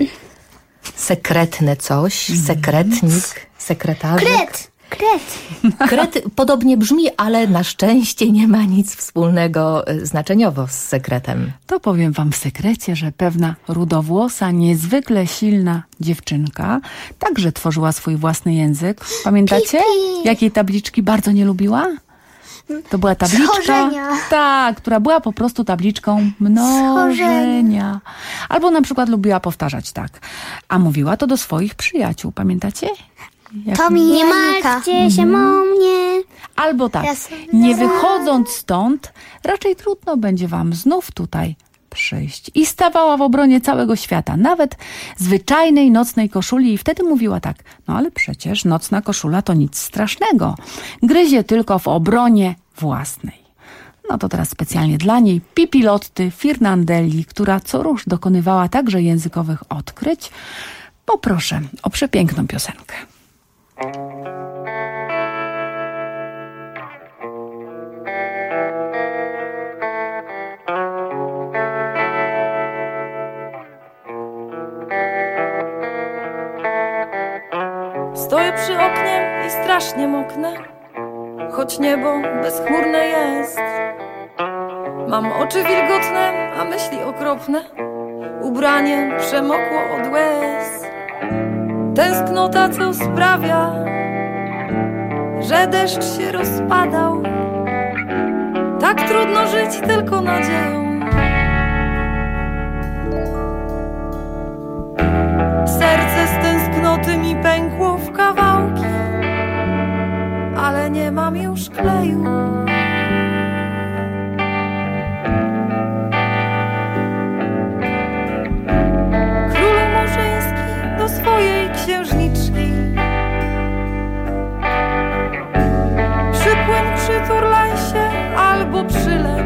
Sekretne coś, sekretnik, sekretarzyk. Kret podobnie brzmi, ale na szczęście nie ma nic wspólnego znaczeniowo z sekretem. To powiem wam w sekrecie, że pewna rudowłosa, niezwykle silna dziewczynka także tworzyła swój własny język. Pamiętacie? Jakiej tabliczki bardzo nie lubiła? To była tabliczka, Schorzenia. tak, która była po prostu tabliczką mnożenia. Albo na przykład lubiła powtarzać tak. A mówiła to do swoich przyjaciół, pamiętacie? To mi nie martwcie się o mnie. Albo tak, nie wychodząc stąd, raczej trudno będzie wam znów tutaj przyjść. I stawała w obronie całego świata, nawet zwyczajnej nocnej koszuli, i wtedy mówiła tak: no ale przecież nocna koszula to nic strasznego. Gryzie tylko w obronie własnej. No to teraz specjalnie dla niej Pipilotty Firnandelli, która co rusz dokonywała także językowych odkryć, poproszę o przepiękną piosenkę. Stoję przy oknie i strasznie moknę, choć niebo bezchmurne jest. Mam oczy wilgotne, a myśli okropne, ubranie przemokło od łez. Tęsknota, co sprawia, że deszcz się rozpadał. Tak trudno żyć tylko nadzieją. Serce z tęsknoty mi pękło w kawałki, ale nie mam już kleju. Królu Murzyński, do swojej księżniczki przypłyń, przyturlaj się albo przyleć.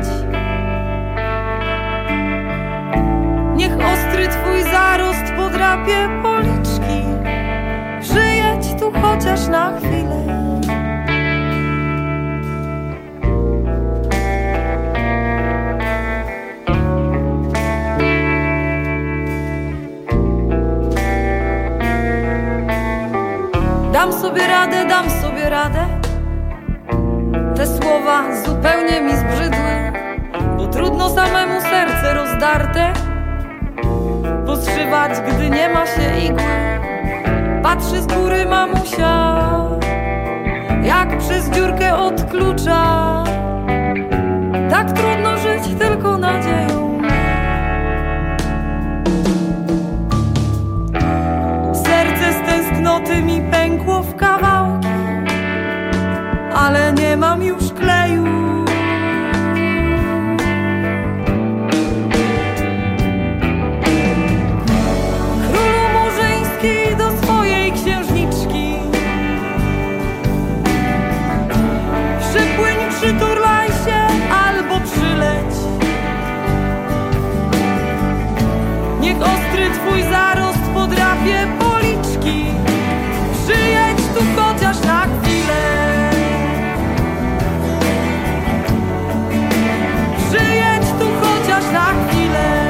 Niech ostry twój zarost podrapie policzki. Przyjedź tu chociaż na chwilę. Dam sobie radę, dam sobie radę. Te słowa zupełnie mi zbrzydły, bo trudno samemu serce rozdarte poszywać, gdy nie ma się igły. Patrzy z góry mamusia, jak przez dziurkę od klucza. Tak trudno żyć tylko nadzieją. Serce z tęsknoty mi pękło w kawałki, ale nie mam już kleju. Do swojej księżniczki przypłyń, przyturlaj się albo przyleć. Niech ostry twój zarost podrapie policzki. Przyjedź tu chociaż na chwilę. Przyjedź tu chociaż na chwilę.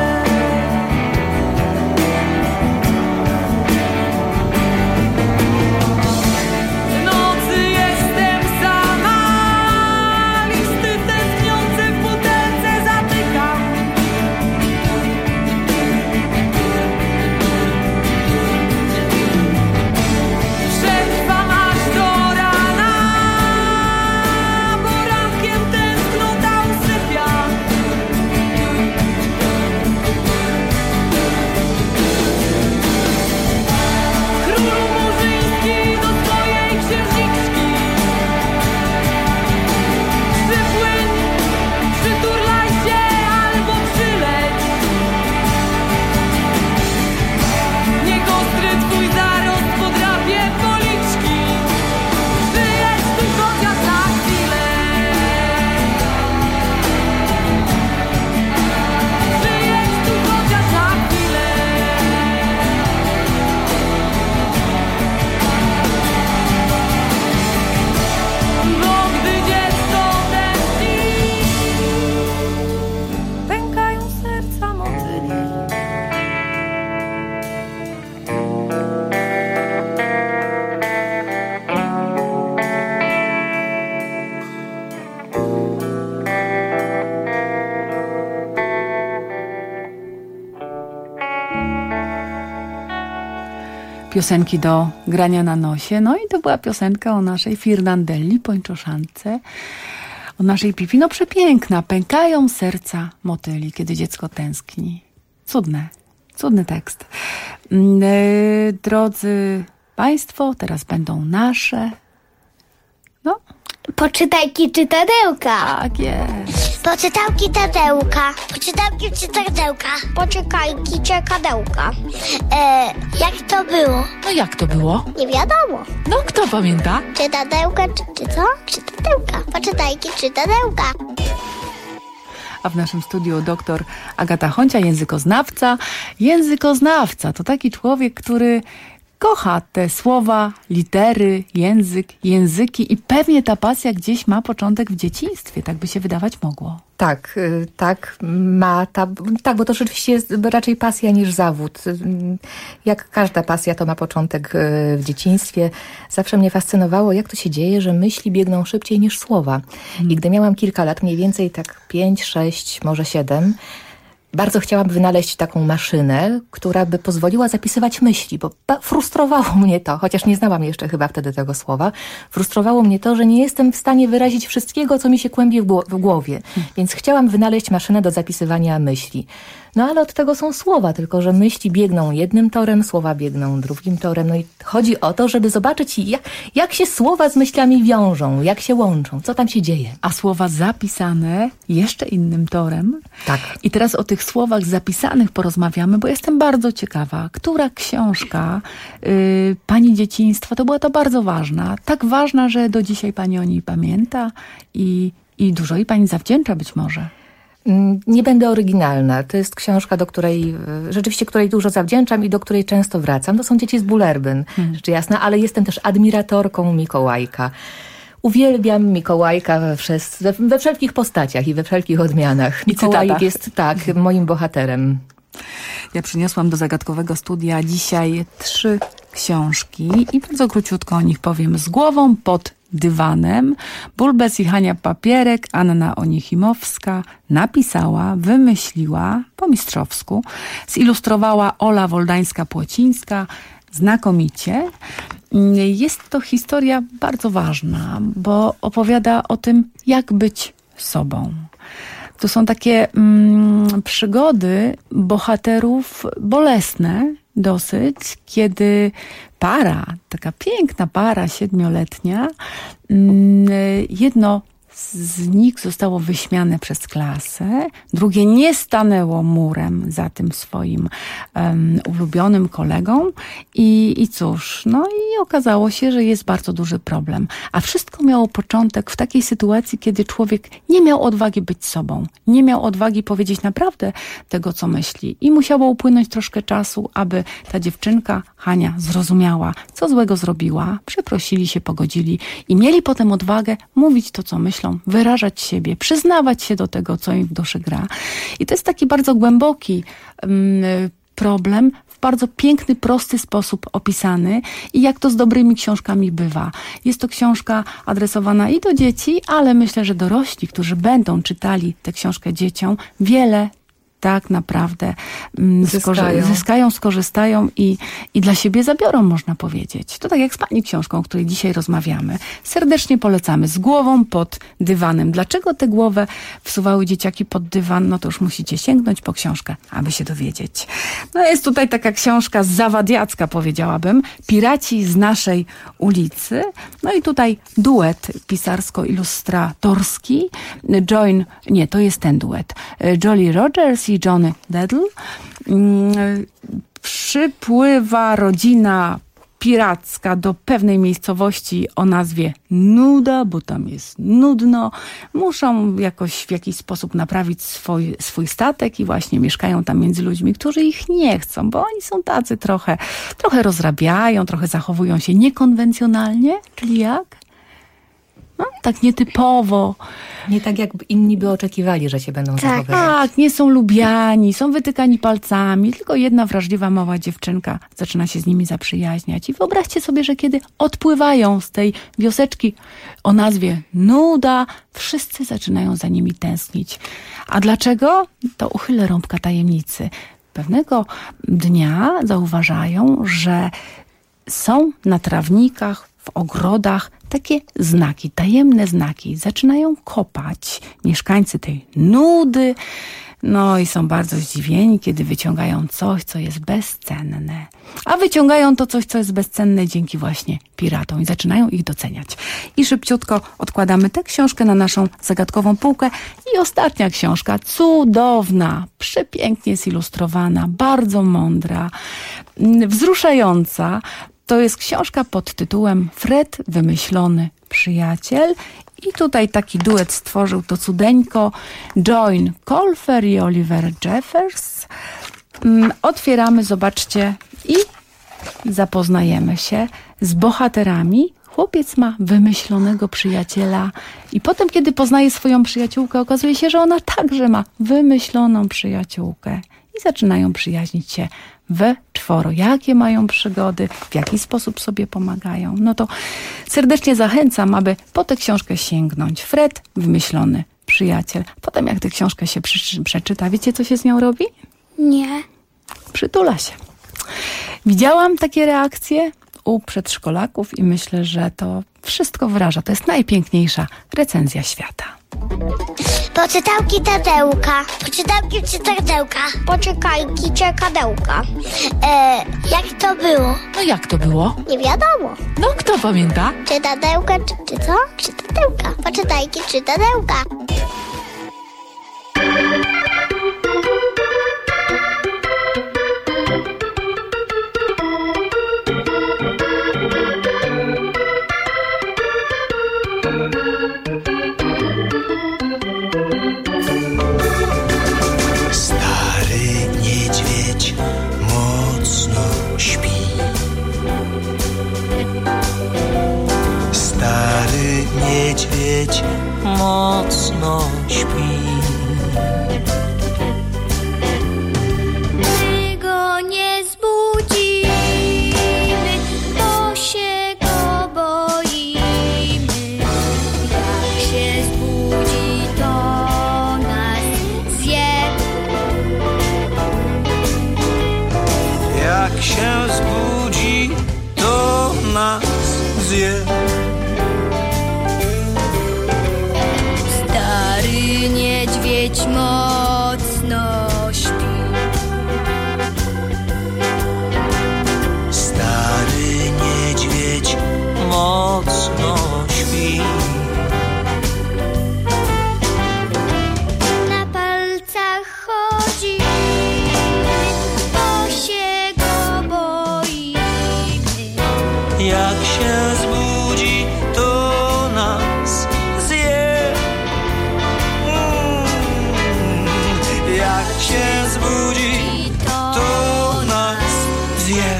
Piosenki do grania na nosie. No i to była piosenka o naszej Firnandelli, pończoszance. od naszej Pipi. No przepiękna. Pękają serca motyli, kiedy dziecko tęskni. Cudny tekst. Drodzy Państwo, teraz będą nasze... No. Poczytajki czytadełka. Tak jest. Poczytałki tadełka. Poczytałki czytadełka. Poczekajki czekadełka. Jak to było? No jak to było? Nie wiadomo. No kto pamięta? Czytadełka, czy co? Czytadełka. Poczytajki czytadełka. A w naszym studiu doktor Agata Honcia, językoznawca. Językoznawca to taki człowiek, który kocha te słowa, litery, języki i pewnie ta pasja gdzieś ma początek w dzieciństwie, tak by się wydawać mogło. Tak, bo to rzeczywiście jest raczej pasja niż zawód. Jak każda pasja, to ma początek w dzieciństwie. Zawsze mnie fascynowało, jak to się dzieje, że myśli biegną szybciej niż słowa. I gdy miałam kilka lat, mniej więcej tak 5, 6, może 7, bardzo chciałam wynaleźć taką maszynę, która by pozwoliła zapisywać myśli, bo frustrowało mnie to, chociaż nie znałam jeszcze chyba wtedy tego słowa, frustrowało mnie to, że nie jestem w stanie wyrazić wszystkiego, co mi się kłębi w głowie. Więc chciałam wynaleźć maszynę do zapisywania myśli. No ale od tego są słowa, tylko że myśli biegną jednym torem, słowa biegną drugim torem. No i chodzi o to, żeby zobaczyć, jak się słowa z myślami wiążą, jak się łączą, co tam się dzieje. A słowa zapisane jeszcze innym torem. Tak. I teraz o tych słowach zapisanych porozmawiamy, bo jestem bardzo ciekawa, która książka pani dzieciństwa, to była to bardzo ważna. Tak ważna, że do dzisiaj pani o niej pamięta i dużo jej pani zawdzięcza być może. Nie będę oryginalna. To jest książka, do której dużo zawdzięczam i do której często wracam. To są Dzieci z Bullerbyn, rzecz jasna, ale jestem też admiratorką Mikołajka. Uwielbiam Mikołajka we wszelkich postaciach i we wszelkich odmianach. Mikołajek jest moim bohaterem. Ja przyniosłam do zagadkowego studia dzisiaj 3 książki i bardzo króciutko o nich powiem. Z głową pod dywanem. Bulbes i Hania Papierek, Anna Onichimowska napisała, wymyśliła po mistrzowsku, zilustrowała Ola Woldańska-Płocińska znakomicie. Jest to historia bardzo ważna, bo opowiada o tym, jak być sobą. To są takie przygody bohaterów bolesne dosyć, kiedy taka piękna para 7-letnia, jedno z nich zostało wyśmiane przez klasę, drugie nie stanęło murem za tym swoim ulubionym kolegą i cóż, no i okazało się, że jest bardzo duży problem. A wszystko miało początek w takiej sytuacji, kiedy człowiek nie miał odwagi być sobą, nie miał odwagi powiedzieć naprawdę tego, co myśli i musiało upłynąć troszkę czasu, aby ta dziewczynka, Hania, zrozumiała, co złego zrobiła, przeprosili się, pogodzili i mieli potem odwagę mówić to, co myślą, wyrażać siebie, przyznawać się do tego, co im w duszy gra. I to jest taki bardzo głęboki problem, w bardzo piękny, prosty sposób opisany i jak to z dobrymi książkami bywa. Jest to książka adresowana i do dzieci, ale myślę, że dorośli, którzy będą czytali tę książkę dzieciom, wiele tak naprawdę zyskają, skorzystają i dla siebie zabiorą, można powiedzieć. To tak jak z pani książką, o której dzisiaj rozmawiamy. Serdecznie polecamy. Z głową pod dywanem. Dlaczego tę głowę wsuwały dzieciaki pod dywan? No to już musicie sięgnąć po książkę, aby się dowiedzieć. No jest tutaj taka książka zawadiacka, powiedziałabym. Piraci z naszej ulicy. No i tutaj duet pisarsko-ilustratorski. To jest ten duet. Jolly Rogers i Johnny Deadle. Przypływa rodzina piracka do pewnej miejscowości o nazwie Nuda, bo tam jest nudno. Muszą w jakiś sposób naprawić swój statek i właśnie mieszkają tam między ludźmi, którzy ich nie chcą, bo oni są tacy trochę rozrabiają, trochę zachowują się niekonwencjonalnie, czyli jak? No, tak nietypowo. Nie tak, jak inni by oczekiwali, że się będą zachowywać. Tak, nie są lubiani, są wytykani palcami. Tylko jedna wrażliwa mała dziewczynka zaczyna się z nimi zaprzyjaźniać. I wyobraźcie sobie, że kiedy odpływają z tej wioseczki o nazwie Nuda, wszyscy zaczynają za nimi tęsknić. A dlaczego? To uchylę rąbka tajemnicy. Pewnego dnia zauważają, że są na trawnikach w ogrodach takie znaki, tajemne znaki. Zaczynają kopać mieszkańcy tej nudy. No i są bardzo zdziwieni, kiedy wyciągają coś, co jest bezcenne. A wyciągają to coś, co jest bezcenne dzięki właśnie piratom i zaczynają ich doceniać. I szybciutko odkładamy tę książkę na naszą zagadkową półkę. I ostatnia książka, cudowna, przepięknie zilustrowana, bardzo mądra, wzruszająca. To jest książka pod tytułem Fred, wymyślony przyjaciel. I tutaj taki duet stworzył to cudeńko Joan Colfer i Oliver Jeffers. Otwieramy, zobaczcie, i zapoznajemy się z bohaterami. Chłopiec ma wymyślonego przyjaciela i potem, kiedy poznaje swoją przyjaciółkę, okazuje się, że ona także ma wymyśloną przyjaciółkę. I zaczynają przyjaźnić się we czworo. Jakie mają przygody, w jaki sposób sobie pomagają. No to serdecznie zachęcam, aby po tę książkę sięgnąć. Fred, wymyślony przyjaciel. Potem jak tę książkę się przeczyta, wiecie, co się z nią robi? Nie. Przytula się. Widziałam takie reakcje u przedszkolaków i myślę, że to wszystko wyraża. To jest najpiękniejsza recenzja świata. Poczytałki Tadełka. Poczytałki czytadełka. Poczekajki czekadełka. Jak to było? No jak to było? Nie wiadomo. No kto pamięta? Czytadełka czy co? Czytadełka. Poczytajki czytadełka. Niedźwiedź mocno śpi. My go nie zbudzimy, bo się go boimy. Jak się zbudzi, to nas zje. Jak się zbudzi, to nas zje. Niedźwiedź mocno śpi. Stary niedźwiedź mocno śpi. Na palcach chodzi, bo się go boimy. Jak się zbudzi, to nas zje. Jak się zbudzi, to nas zje.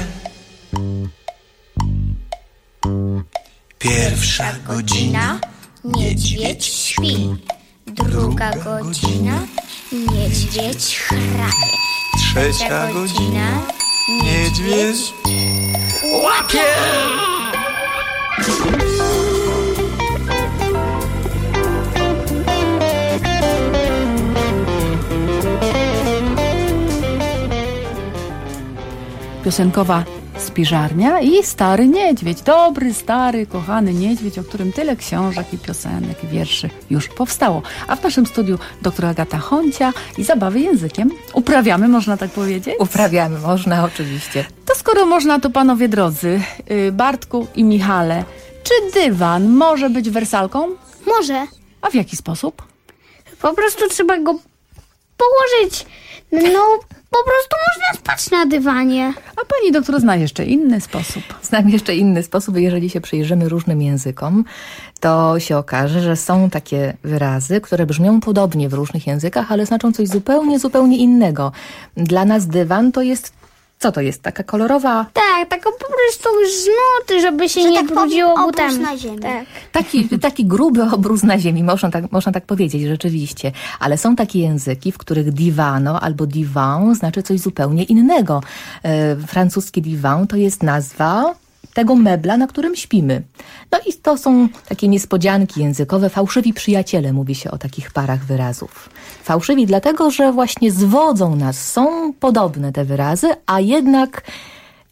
Pierwsza godzina, niedźwiedź śpi. Druga godzina, niedźwiedź chrapie. Trzecia godzina, niedźwiedź łapie. Piosenkowa spiżarnia i stary niedźwiedź. Dobry, stary, kochany niedźwiedź, o którym tyle książek i piosenek i wierszy już powstało. A w naszym studiu dr Agata Honcia i zabawy językiem. Uprawiamy, można tak powiedzieć? Uprawiamy, można oczywiście. To skoro można, to panowie drodzy, Bartku i Michale, czy dywan może być wersalką? Może. A w jaki sposób? Po prostu trzeba go położyć. No, po prostu można spać na dywanie. A pani doktor zna jeszcze inny sposób. Znam jeszcze inny sposób. Jeżeli się przyjrzymy różnym językom, to się okaże, że są takie wyrazy, które brzmią podobnie w różnych językach, ale znaczą coś zupełnie, zupełnie innego. Dla nas dywan to jest... Co to jest? Taka kolorowa... Tak, taka po prostu z nuty, żeby się nie brudziło butami. Na ziemi. Tak. Taki gruby obrus na ziemi, można tak powiedzieć, rzeczywiście. Ale są takie języki, w których divano albo divan znaczy coś zupełnie innego. Francuskie divan to jest nazwa tego mebla, na którym śpimy. No i to są takie niespodzianki językowe. Fałszywi przyjaciele, mówi się o takich parach wyrazów. Fałszywi dlatego, że właśnie zwodzą nas. Są podobne te wyrazy, a jednak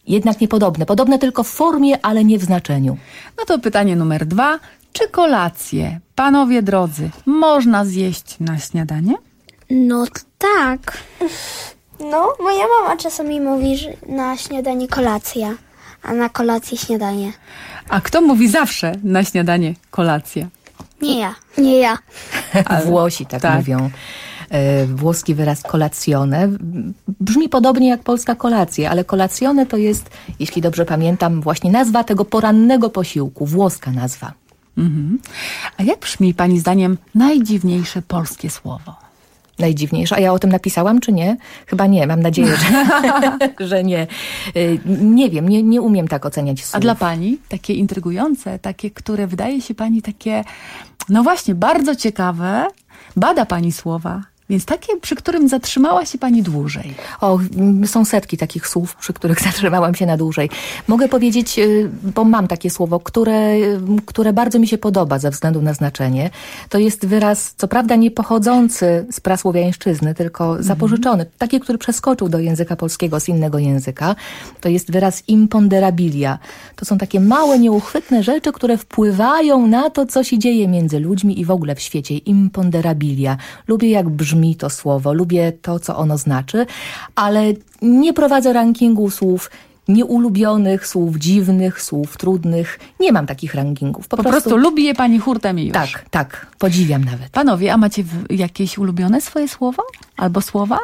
jednak niepodobne. Podobne tylko w formie, ale nie w znaczeniu. No to pytanie numer 2. Czy kolację, panowie drodzy, można zjeść na śniadanie? No tak. No, moja mama czasami mówi, że na śniadanie kolacja, a na kolację śniadanie. A kto mówi zawsze na śniadanie kolacja? Nie ja. Nie ja. Włosi tak mówią. Włoski wyraz colazione brzmi podobnie jak polska kolacja, ale colazione to jest, jeśli dobrze pamiętam, właśnie nazwa tego porannego posiłku, włoska nazwa. Mhm. A jak brzmi pani zdaniem najdziwniejsze polskie słowo? Najdziwniejsze. A ja o tym napisałam, czy nie? Chyba nie. Mam nadzieję, że nie. Nie wiem, nie umiem tak oceniać słów. A dla pani takie intrygujące, takie, które wydaje się pani takie, no właśnie, bardzo ciekawe, bada pani słowa, więc takie, przy którym zatrzymała się pani dłużej. O, są setki takich słów, przy których zatrzymałam się na dłużej. Mogę powiedzieć, bo mam takie słowo, które bardzo mi się podoba ze względu na znaczenie. To jest wyraz, co prawda nie pochodzący z prasłowiańszczyzny, tylko zapożyczony. Taki, który przeskoczył do języka polskiego z innego języka. To jest wyraz imponderabilia. To są takie małe, nieuchwytne rzeczy, które wpływają na to, co się dzieje między ludźmi i w ogóle w świecie. Imponderabilia. Lubię, jak brzmi to słowo, lubię to, co ono znaczy, ale nie prowadzę rankingu słów nieulubionych, słów dziwnych, słów trudnych. Nie mam takich rankingów. Po prostu lubi je pani hurtem i już. Tak. Podziwiam nawet. Panowie, a macie jakieś ulubione swoje słowo? Albo słowa?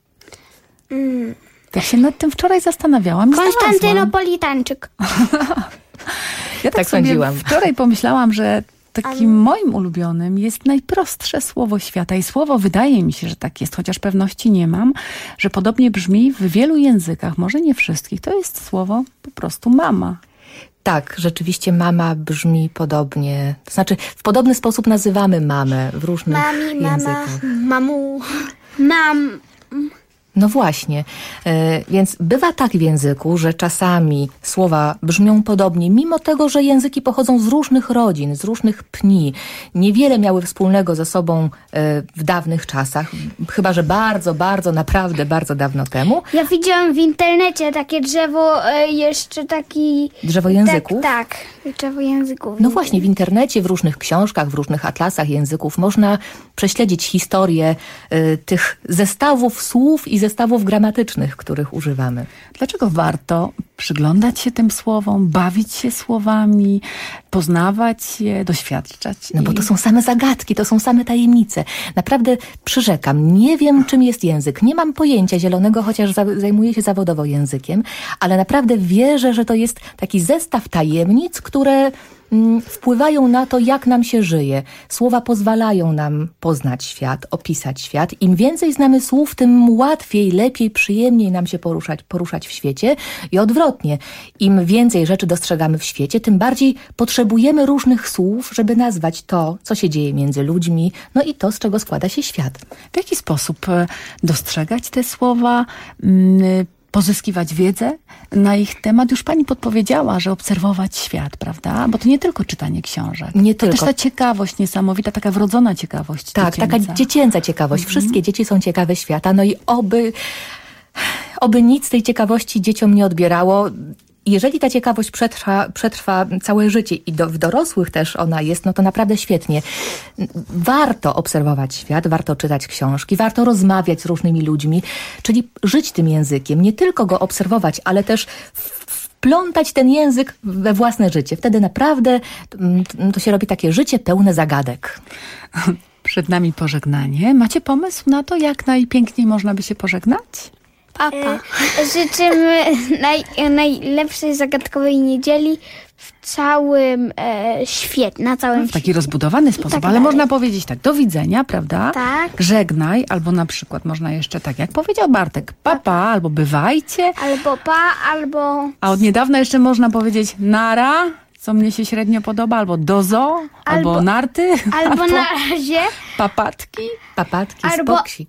Tak się nad tym wczoraj zastanawiałam. Konstantynopolitańczyk. Ja tak sobie sądziłam. Wczoraj pomyślałam, że takim moim ulubionym jest najprostsze słowo świata. I słowo, wydaje mi się, że tak jest, chociaż pewności nie mam, że podobnie brzmi w wielu językach, może nie wszystkich. To jest słowo po prostu mama. Tak, rzeczywiście mama brzmi podobnie. To znaczy, w podobny sposób nazywamy mamę w różnych językach. Mamu, mam. No właśnie, więc bywa tak w języku, że czasami słowa brzmią podobnie, mimo tego, że języki pochodzą z różnych rodzin, z różnych pni. Niewiele miały wspólnego ze sobą w dawnych czasach, chyba że bardzo, naprawdę bardzo dawno temu. Ja widziałam w internecie takie drzewo, jeszcze taki... Drzewo języków? Tak, drzewo języków. No właśnie, w internecie, w różnych książkach, w różnych atlasach języków można prześledzić historię tych zestawów słów i zestawów gramatycznych, których używamy. Dlaczego warto przyglądać się tym słowom, bawić się słowami, poznawać je, doświadczać? No bo to są same zagadki, to są same tajemnice. Naprawdę przyrzekam, nie wiem, czym jest język. Nie mam pojęcia zielonego, chociaż zajmuję się zawodowo językiem, ale naprawdę wierzę, że to jest taki zestaw tajemnic, które wpływają na to, jak nam się żyje. Słowa pozwalają nam poznać świat, opisać świat. Im więcej znamy słów, tym łatwiej, lepiej, przyjemniej nam się poruszać w świecie i odwrotnie. Im więcej rzeczy dostrzegamy w świecie, tym bardziej potrzebujemy różnych słów, żeby nazwać to, co się dzieje między ludźmi, no i to, z czego składa się świat. W jaki sposób dostrzegać te słowa, pozyskiwać wiedzę na ich temat? Już pani podpowiedziała, że obserwować świat, prawda? Bo to nie tylko czytanie książek. Nie to tylko. też ta ciekawość niesamowita, taka wrodzona ciekawość. Tak, dziecięca. taka dziecięca ciekawość. Wszystkie dzieci są ciekawe świata, no i oby nic tej ciekawości dzieciom nie odbierało. Jeżeli ta ciekawość przetrwa całe życie i w dorosłych też ona jest, no to naprawdę świetnie. Warto obserwować świat, warto czytać książki, warto rozmawiać z różnymi ludźmi, czyli żyć tym językiem, nie tylko go obserwować, ale też wplątać ten język we własne życie. Wtedy naprawdę to się robi takie życie pełne zagadek. Przed nami pożegnanie. Macie pomysł na to, jak najpiękniej można by się pożegnać? Papa. Życzymy najlepszej zagadkowej niedzieli w całym świecie, na całym świecie. W taki rozbudowany sposób, tak, ale można powiedzieć tak, do widzenia, prawda? Tak. Żegnaj, albo na przykład można jeszcze tak, jak powiedział Bartek, papa, albo bywajcie. Albo albo... A od niedawna jeszcze można powiedzieć nara, co mnie się średnio podoba, albo dozo, albo narty. Albo na razie. Papatki, spoksik.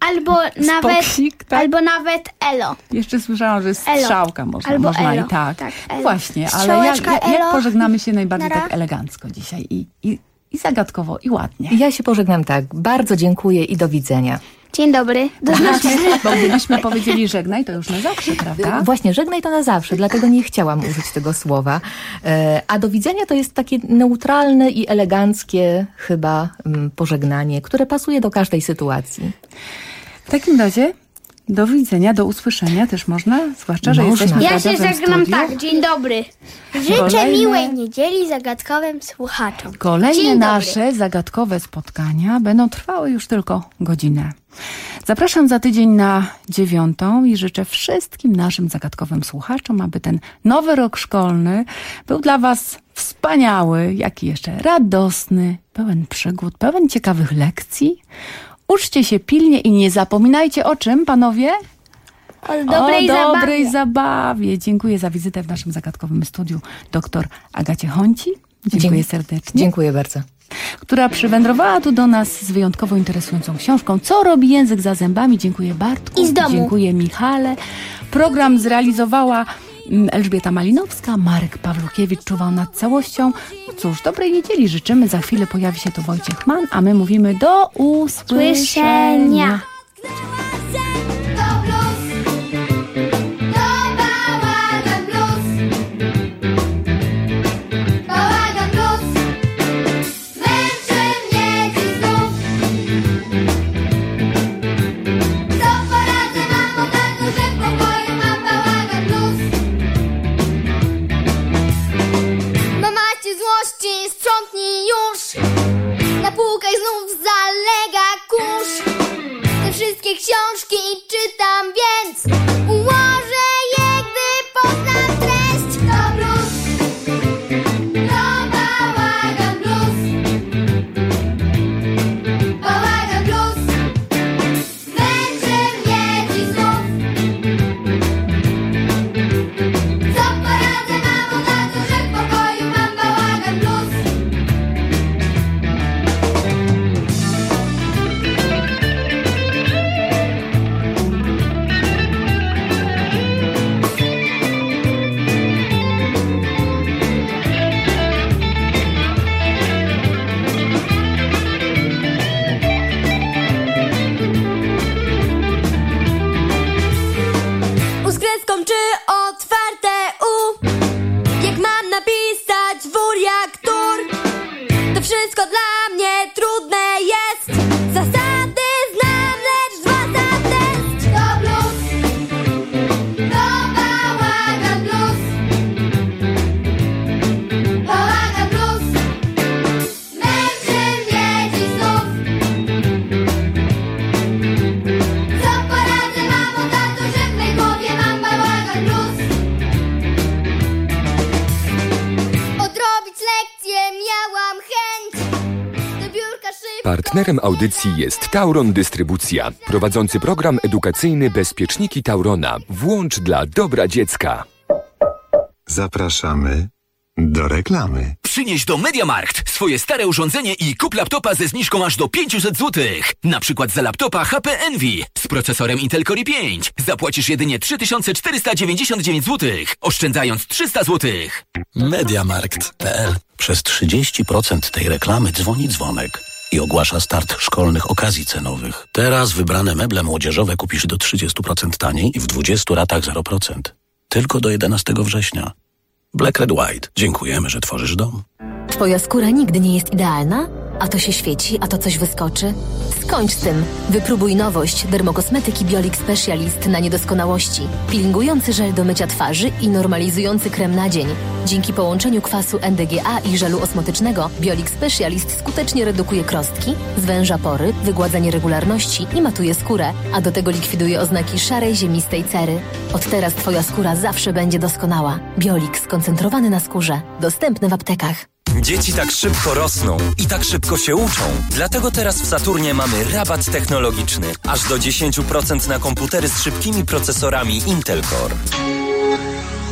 Albo nawet elo. Jeszcze słyszałam, że strzałka można i tak. Elo. Właśnie, ale jak pożegnamy się najbardziej tak elegancko dzisiaj i zagadkowo i ładnie. Ja się pożegnam tak. Bardzo dziękuję i do widzenia. Dzień dobry. Bo gdybyśmy powiedzieli żegnaj, to już na zawsze, prawda? Właśnie, żegnaj to na zawsze, dlatego nie chciałam użyć tego słowa. A do widzenia to jest takie neutralne i eleganckie chyba pożegnanie, które pasuje do każdej sytuacji. W takim razie do widzenia, do usłyszenia też można, zwłaszcza, że jesteśmy w Ja się radiowym żegnam studiu. tak, dzień dobry. Życzę miłej niedzieli zagadkowym słuchaczom. Kolejne nasze zagadkowe spotkania będą trwały już tylko godzinę. Zapraszam za tydzień na 9 i życzę wszystkim naszym zagadkowym słuchaczom, aby ten nowy rok szkolny był dla was wspaniały, jak i jeszcze radosny, pełen przygód, pełen ciekawych lekcji. Uczcie się pilnie i nie zapominajcie o czym, panowie? O dobrej zabawie. Dziękuję za wizytę w naszym zagadkowym studiu dr Agacie Honci. Dziękuję serdecznie. Dziękuję bardzo. Która przywędrowała tu do nas z wyjątkowo interesującą książką Co robi język za zębami. Dziękuję Bartku. I z domu. Dziękuję Michale. Program zrealizowała Elżbieta Malinowska, Marek Pawlukiewicz czuwał nad całością. Cóż, dobrej niedzieli życzymy. Za chwilę pojawi się tu Wojciech Mann, a my mówimy do usłyszenia. Sprzątnij już, na półkach znów zalega kurz. Te wszystkie książki czytam, więc ułożę je, gdy poznam treść. To blues, to bałagan blues, bałagan blues. Męczy mnie dziś znów. Co poradzę, mamo, na to, że w pokoju mam bałagan blues. Z kreską czy otwarte U, jak mam napisać wór jak tur, to wszystko dla mnie trudne jest. Zasady znam, lecz dwa za test. To blues, to bałagan blues, bałagan blues. Męczy mnie dziś znów. Co poradzę, mamo, tato, że w mej głowie mam bałagan blues. Odrobić lekcję miałam chęć, do biurka szybko. Partnerem audycji jest Tauron Dystrybucja, prowadzący program edukacyjny Bezpieczniki Taurona. Włącz dla dobra dziecka. Zapraszamy do reklamy. Przynieś do MediaMarkt swoje stare urządzenie i kup laptopa ze zniżką aż do 500 zł. Na przykład za laptopa HP Envy z procesorem Intel Core i5. Zapłacisz jedynie 3499 zł, oszczędzając 300 zł. Mediamarkt.pl. Przez 30% tej reklamy dzwoni dzwonek i ogłasza start szkolnych okazji cenowych. Teraz wybrane meble młodzieżowe kupisz do 30% taniej i w 20 ratach 0%. Tylko do 11 września. Black Red White. Dziękujemy, że tworzysz dom. Twoja skóra nigdy nie jest idealna? A to się świeci, a to coś wyskoczy? Skończ z tym. Wypróbuj nowość dermokosmetyki Biolix Specialist na niedoskonałości. Peelingujący żel do mycia twarzy i normalizujący krem na dzień. Dzięki połączeniu kwasu NDGA i żelu osmotycznego Biolix Specialist skutecznie redukuje krostki, zwęża pory, wygładza nieregularności i matuje skórę, a do tego likwiduje oznaki szarej, ziemistej cery. Od teraz twoja skóra zawsze będzie doskonała. Biolix skoncentrowany na skórze. Dostępny w aptekach. Dzieci tak szybko rosną i tak szybko się uczą. Dlatego teraz w Saturnie mamy rabat technologiczny. Aż do 10% na komputery z szybkimi procesorami Intel Core.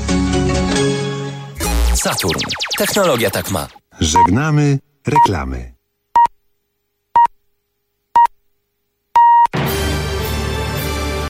Saturn. Technologia tak ma. Żegnamy reklamy.